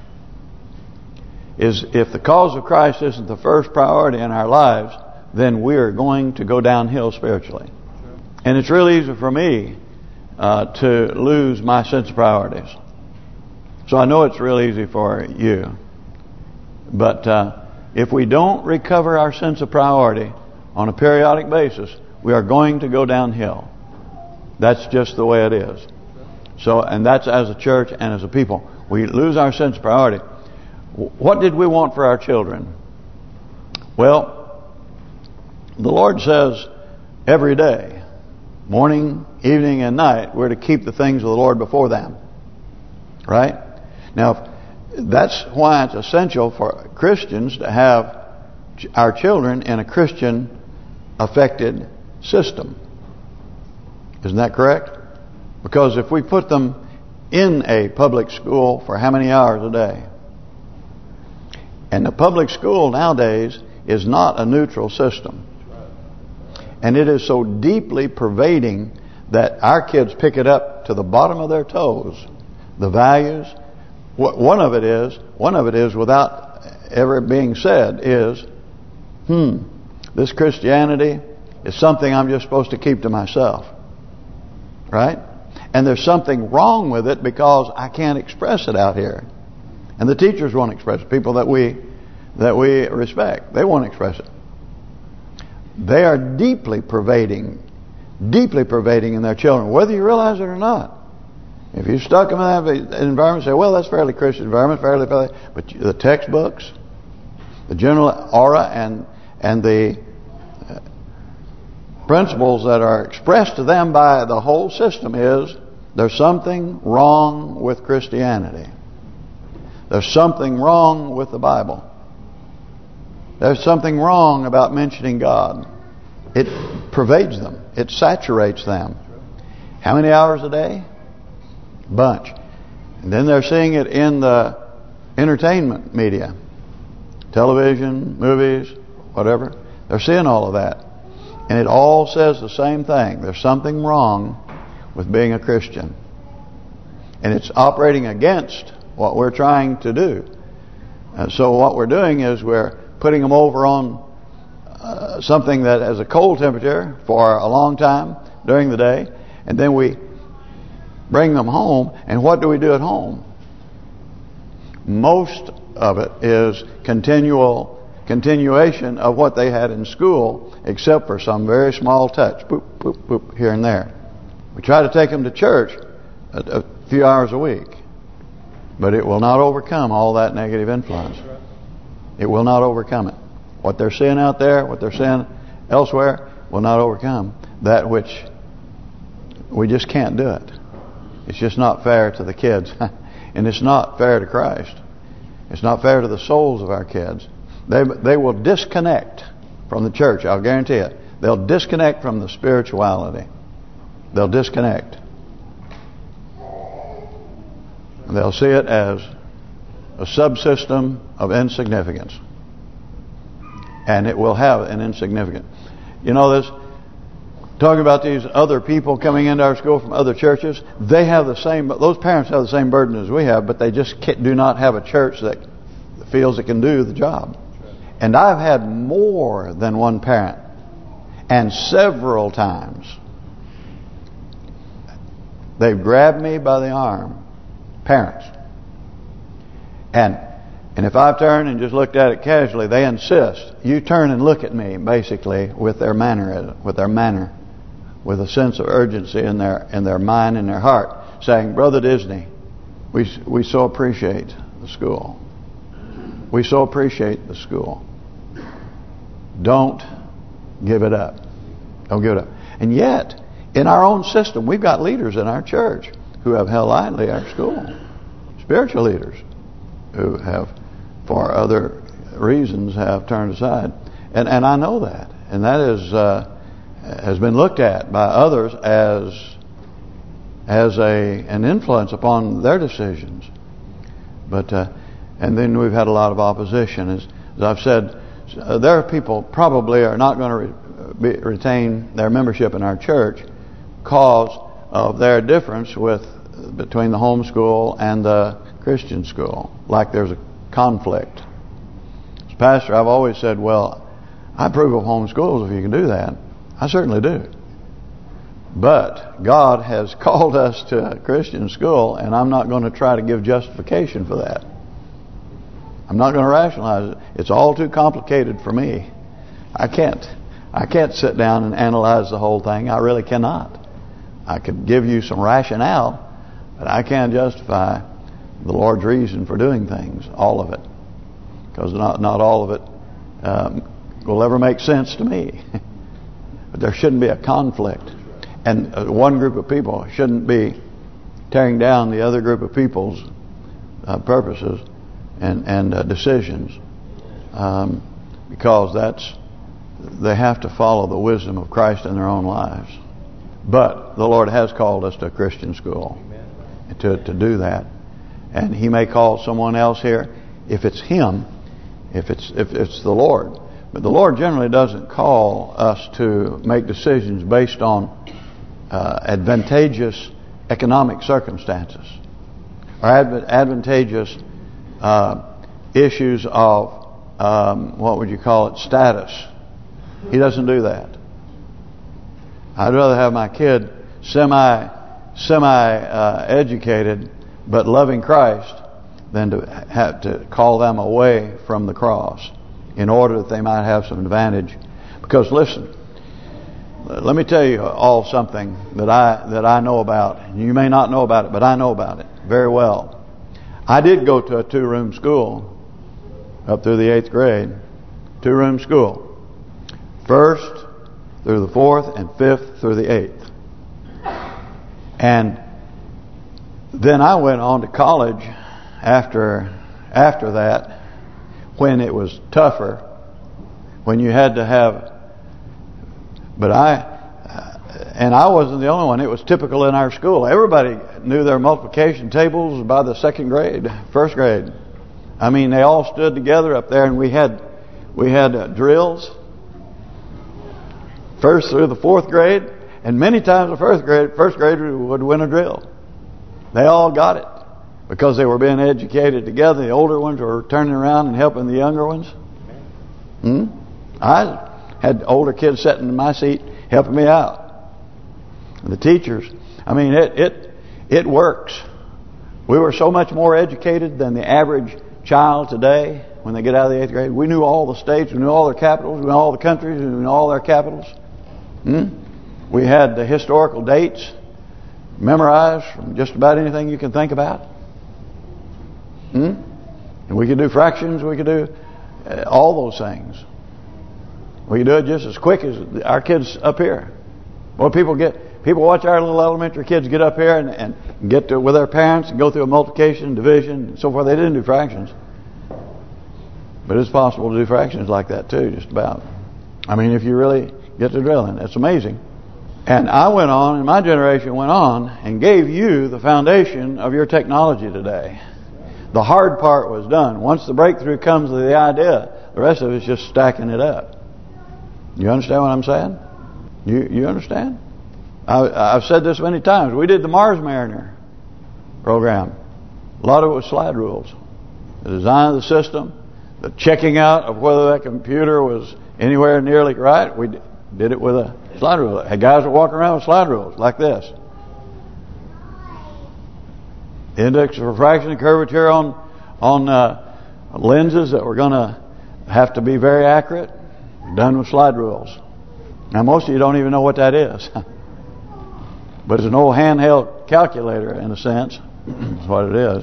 If the cause of Christ isn't the first priority in our lives, then we're going to go downhill spiritually. And it's real easy for me to lose my sense of priorities. So I know it's real easy for you. But if we don't recover our sense of priority on a periodic basis, we are going to go downhill. That's just the way it is. So, and that's as a church and as a people. We lose our sense of priority. What did we want for our children? Well, the Lord says every day, morning, evening, and night, we're to keep the things of the Lord before them. Right? Now, that's why it's essential for Christians to have our children in a Christian-affected system. Isn't that correct? Because if we put them in a public school for how many hours a day? And the public school nowadays is not a neutral system. And it is so deeply pervading that our kids pick it up to the bottom of their toes. The values. One of it is without ever being said is, this Christianity is something I'm just supposed to keep to myself. Right? And there's something wrong with it because I can't express it out here. And the teachers won't express it. People that we respect, they won't express it. They are deeply pervading in their children, whether you realize it or not. If you're stuck in that environment, say, well, that's fairly Christian environment, fairly. But the textbooks, the general aura, and the principles that are expressed to them by the whole system is there's something wrong with Christianity. There's something wrong with the Bible. There's something wrong about mentioning God. It pervades them. It saturates them. How many hours a day? Bunch. And then they're seeing it in the entertainment media. Television, movies, whatever. They're seeing all of that. And it all says the same thing. There's something wrong with being a Christian. And it's operating against what we're trying to do. So what we're doing is we're putting them over on something that has a cold temperature for a long time during the day. And then we bring them home. And what do we do at home? Most of it is continuation of what they had in school, except for some very small touch, boop, boop, boop, here and there. We try to take them to church a few hours a week, but it will not overcome all that negative influence. It will not overcome it. What they're seeing out there, what they're seeing elsewhere, will not overcome that which we just can't do it. It's just not fair to the kids, and it's not fair to Christ. It's not fair to the souls of our kids. They will disconnect from the church, I'll guarantee it. They'll disconnect from the spirituality. They'll disconnect. They'll see it as a subsystem of insignificance. And it will have an insignificant. You know this, talking about these other people coming into our school from other churches, they have the same, those parents have the same burden as we have, but they just do not have a church that feels it can do the job. And I've had more than one parent, and several times, they've grabbed me by the arm. parents. And if I've turned and just looked at it casually, they insist you turn and look at me, basically, with their manner, with a sense of urgency in their mind and their heart, saying, Brother Disney, we so appreciate the school. We so appreciate the school. Don't give it up. Don't give it up. And yet, in our own system, we've got leaders in our church who have held lightly our school. Spiritual leaders who have, for other reasons, have turned aside. And I know that. And that has been looked at by others as an influence upon their decisions. But and then we've had a lot of opposition. As I've said, there are people probably are not going to retain their membership in our church because of their difference between the homeschool and the Christian school. Like there's a conflict. As pastor, I've always said, well, I approve of homeschools if you can do that. I certainly do. But God has called us to a Christian school, and I'm not going to try to give justification for that. I'm not going to rationalize it. It's all too complicated for me. I can't sit down and analyze the whole thing. I really cannot. I could give you some rationale, but I can't justify the Lord's reason for doing things, all of it, because not all of it will ever make sense to me. But there shouldn't be a conflict, and one group of people shouldn't be tearing down the other group of people's purposes and decisions, because they have to follow the wisdom of Christ in their own lives. But the Lord has called us to a Christian school to do that, and He may call someone else here if it's Him, if it's the Lord. But the Lord generally doesn't call us to make decisions based on advantageous economic circumstances or advantageous issues of what would you call it, status. He doesn't do that. I'd rather have my kid semi educated but loving Christ than to have to call them away from the cross in order that they might have some advantage. Because listen, let me tell you all something that I know about. You may not know about it, but I know about it very well. I did go to a 2-room school up through the 8th grade. 2-room school. 1st through the 4th and 5th through the 8th. And then I went on to college after that, when it was tougher, when you had to have. But I wasn't the only one. It was typical in our school. Everybody knew their multiplication tables by the 2nd grade, 1st grade. I mean, they all stood together up there, and we had drills, 1st through the 4th grade, and many times the 1st grader would win a drill. They all got it because they were being educated together. The older ones were turning around and helping the younger ones. I had older kids sitting in my seat helping me out. And the teachers, I mean, it works. We were so much more educated than the average child today when they get out of the 8th grade. We knew all the states, we knew all their capitals, we knew all the countries, we knew all their capitals. We had the historical dates memorized from just about anything you can think about. And we could do fractions, we could do all those things. We could do it just as quick as our kids up here. Well, people watch our little elementary kids get up here and get with their parents and go through a multiplication, division, and so forth. They didn't do fractions. But it's possible to do fractions like that too, just about. I mean, if you really get to drilling, it's amazing. And I went on, and my generation went on and gave you the foundation of your technology today. The hard part was done. Once the breakthrough comes with the idea, the rest of it is just stacking it up. You understand what I'm saying? You understand? I've said this many times. We did the Mars Mariner program. A lot of it was slide rules. The design of the system, the checking out of whether that computer was anywhere nearly right. We did it with a slide rule. Guys were walking around with slide rules like this. index of refraction and curvature on lenses that were going to have to be very accurate, done with slide rules. Now most of you don't even know what that is. But it's an old handheld calculator in a sense. That's what it is.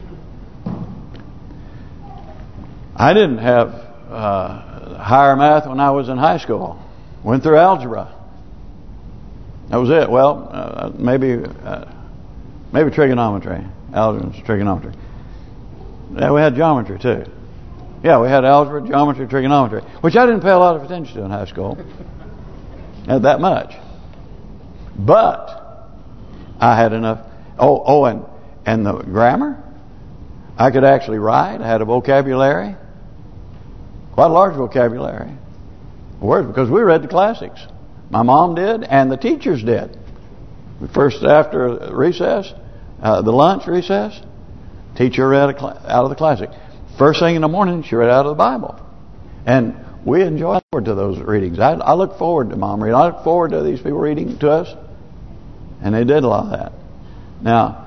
I didn't have higher math when I was in high school. Went through algebra. That was it. Well, maybe trigonometry. Algebra and trigonometry. Yeah, we had geometry too. Yeah, we had algebra, geometry, trigonometry, which I didn't pay a lot of attention to in high school. Not that much. But I had enough. And the grammar. I could actually write. I had a vocabulary. Quite a large vocabulary. Words, because we read the classics. My mom did, and the teachers did. First after recess, the lunch recess, teacher read out of the classic. First thing in the morning, she read out of the Bible. And we enjoyed to those readings. I look forward to Mom reading. I look forward to these people reading to us. And they did a lot of that. Now,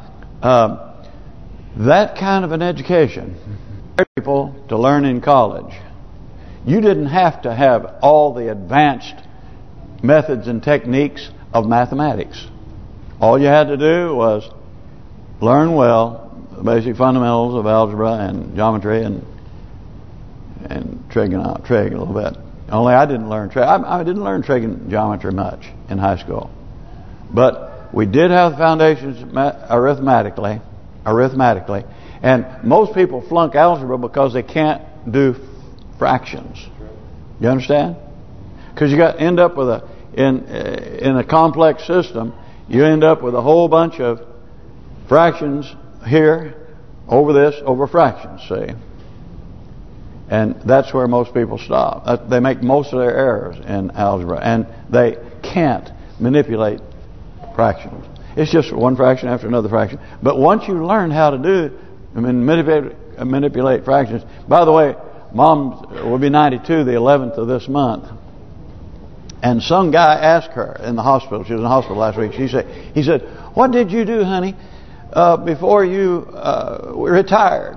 that kind of an education, people to learn in college. You didn't have to have all the advanced methods and techniques of mathematics. All you had to do was learn well the basic fundamentals of algebra and geometry and trig a little bit. Only I didn't learn trig. I didn't learn trig and geometry much in high school, but we did have the foundations arithmetically, and most people flunk algebra because they can't do fractions. You understand? Because you end up with in a complex system, you end up with a whole bunch of fractions here, over fractions, see? And that's where most people stop. They make most of their errors in algebra, and they can't manipulate fractions. It's just one fraction after another fraction. But once you learn how to manipulate fractions. By the way, Mom will be 92 the 11th of this month. And some guy asked her in the hospital. She was in the hospital last week. He said, "What did you do, honey, before you retired?"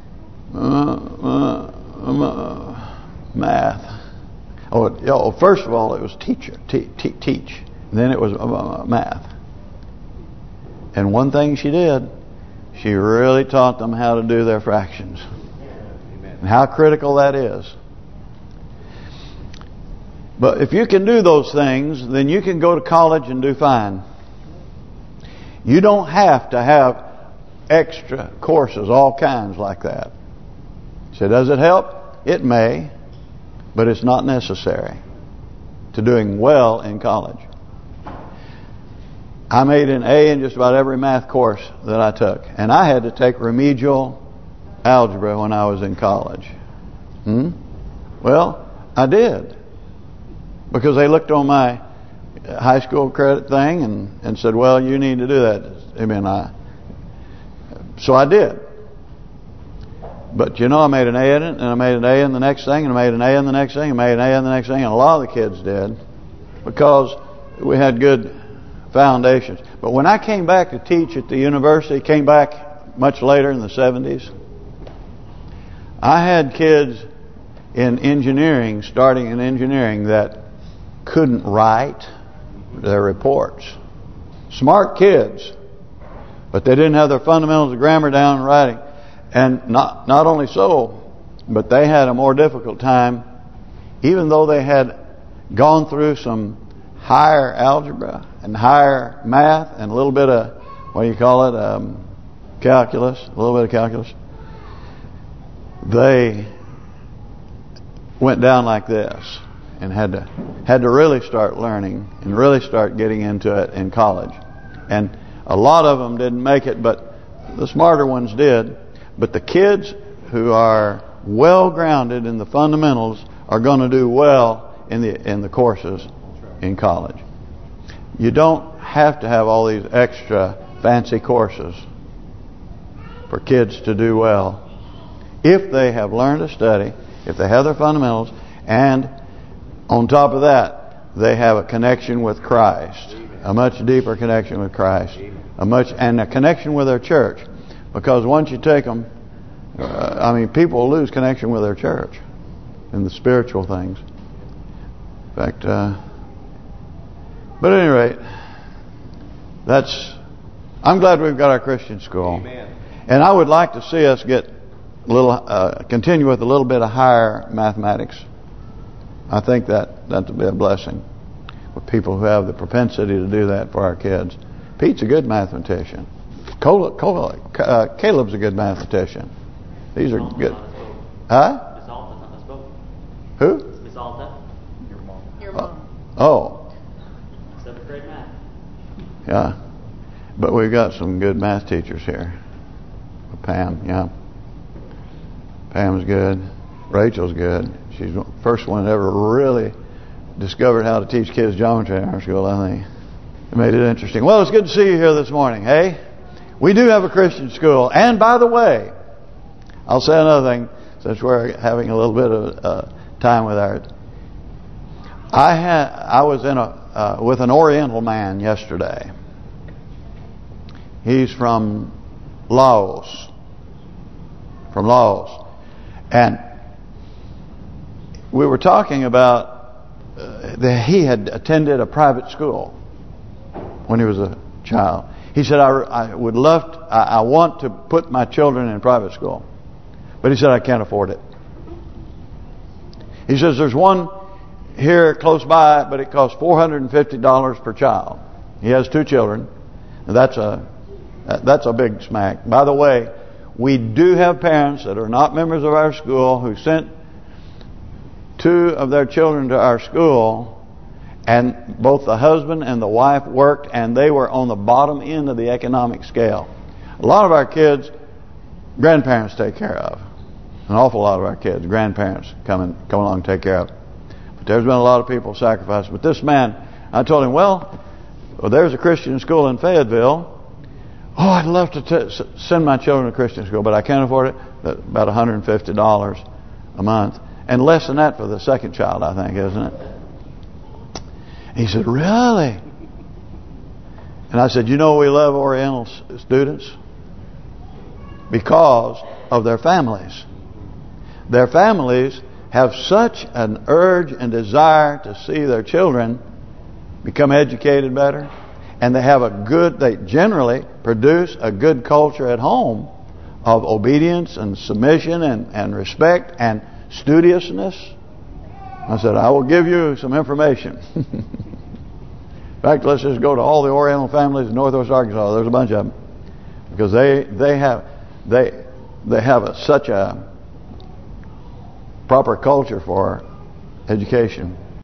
Math. First of all, it was teach. Then it was math. And one thing she did, she really taught them how to do their fractions. And how critical that is. But if you can do those things, then you can go to college and do fine. You don't have to have extra courses, all kinds like that. So does it help? It may, but it's not necessary to doing well in college. I made an A in just about every math course that I took. And I had to take remedial algebra when I was in college. Well, I did. Because they looked on my high school credit thing and said, "Well, you need to do that." So I did. But I made an A in it, and I made an A in the next thing, and I made an A in the next thing, and made an A in the next thing, and a lot of the kids did, because we had good foundations. But when I came back to teach at the university, came back much later in the 70s, I had kids in engineering, starting in engineering, that couldn't write their reports. Smart kids, but they didn't have their fundamentals of grammar down and writing. And not only so, but they had a more difficult time, even though they had gone through some higher algebra and higher math and a little bit of, calculus, a little bit of calculus. They went down like this and had to really start learning and really start getting into it in college. And a lot of them didn't make it, but the smarter ones did. But the kids who are well grounded in the fundamentals are going to do well in the courses in college. You don't have to have all these extra fancy courses for kids to do well if they have learned to study, if they have their fundamentals, and on top of that, they have a connection with Christ, a much deeper connection with Christ, a connection with their church. Because once you take them, people lose connection with their church and the spiritual things. In fact, but at any rate, I'm glad we've got our Christian school. Amen. And I would like to see us get continue with a little bit of higher mathematics. I think that would be a blessing with people who have the propensity to do that for our kids. Pete's a good mathematician. Caleb's a good mathematician. These are good. Huh? Miss Alta, not Miss Bo. Who? Miss Alta. Your mom. Oh. 7th grade math. Yeah. But we've got some good math teachers here. Pam, yeah. Pam's good. Rachel's good. She's the first one that ever really discovered how to teach kids geometry in our school, I think. It made it interesting. Well, it's good to see you here this morning, hey? We do have a Christian school. And by the way, I'll say another thing, since we're having a little bit of time with our... I was in with an Oriental man yesterday. He's from Laos. And we were talking about that he had attended a private school when he was a child. He said, I want to put my children in private school. But he said, I can't afford it. He says, there's one here close by, but it costs $450 per child. He has 2 children. And that's a big smack. By the way, we do have parents that are not members of our school who sent 2 of their children to our school, and both the husband and the wife worked, and they were on the bottom end of the economic scale. A lot of our kids, grandparents take care of. An awful lot of our kids, grandparents come along and take care of. But there's been a lot of people sacrificed. But this man, I told him, well, there's a Christian school in Fayetteville. Oh, I'd love to send my children to Christian school, but I can't afford it. About $150 a month. And less than that for the second child, I think, isn't it? He said, really? And I said, you know we love Oriental students? Because of their families. Their families have such an urge and desire to see their children become educated better. And they generally produce a good culture at home of obedience and submission and respect and studiousness. I said, I will give you some information. In fact, let's just go to all the Oriental families in Northwest Arkansas. There's a bunch of them. Because they have such a proper culture for education.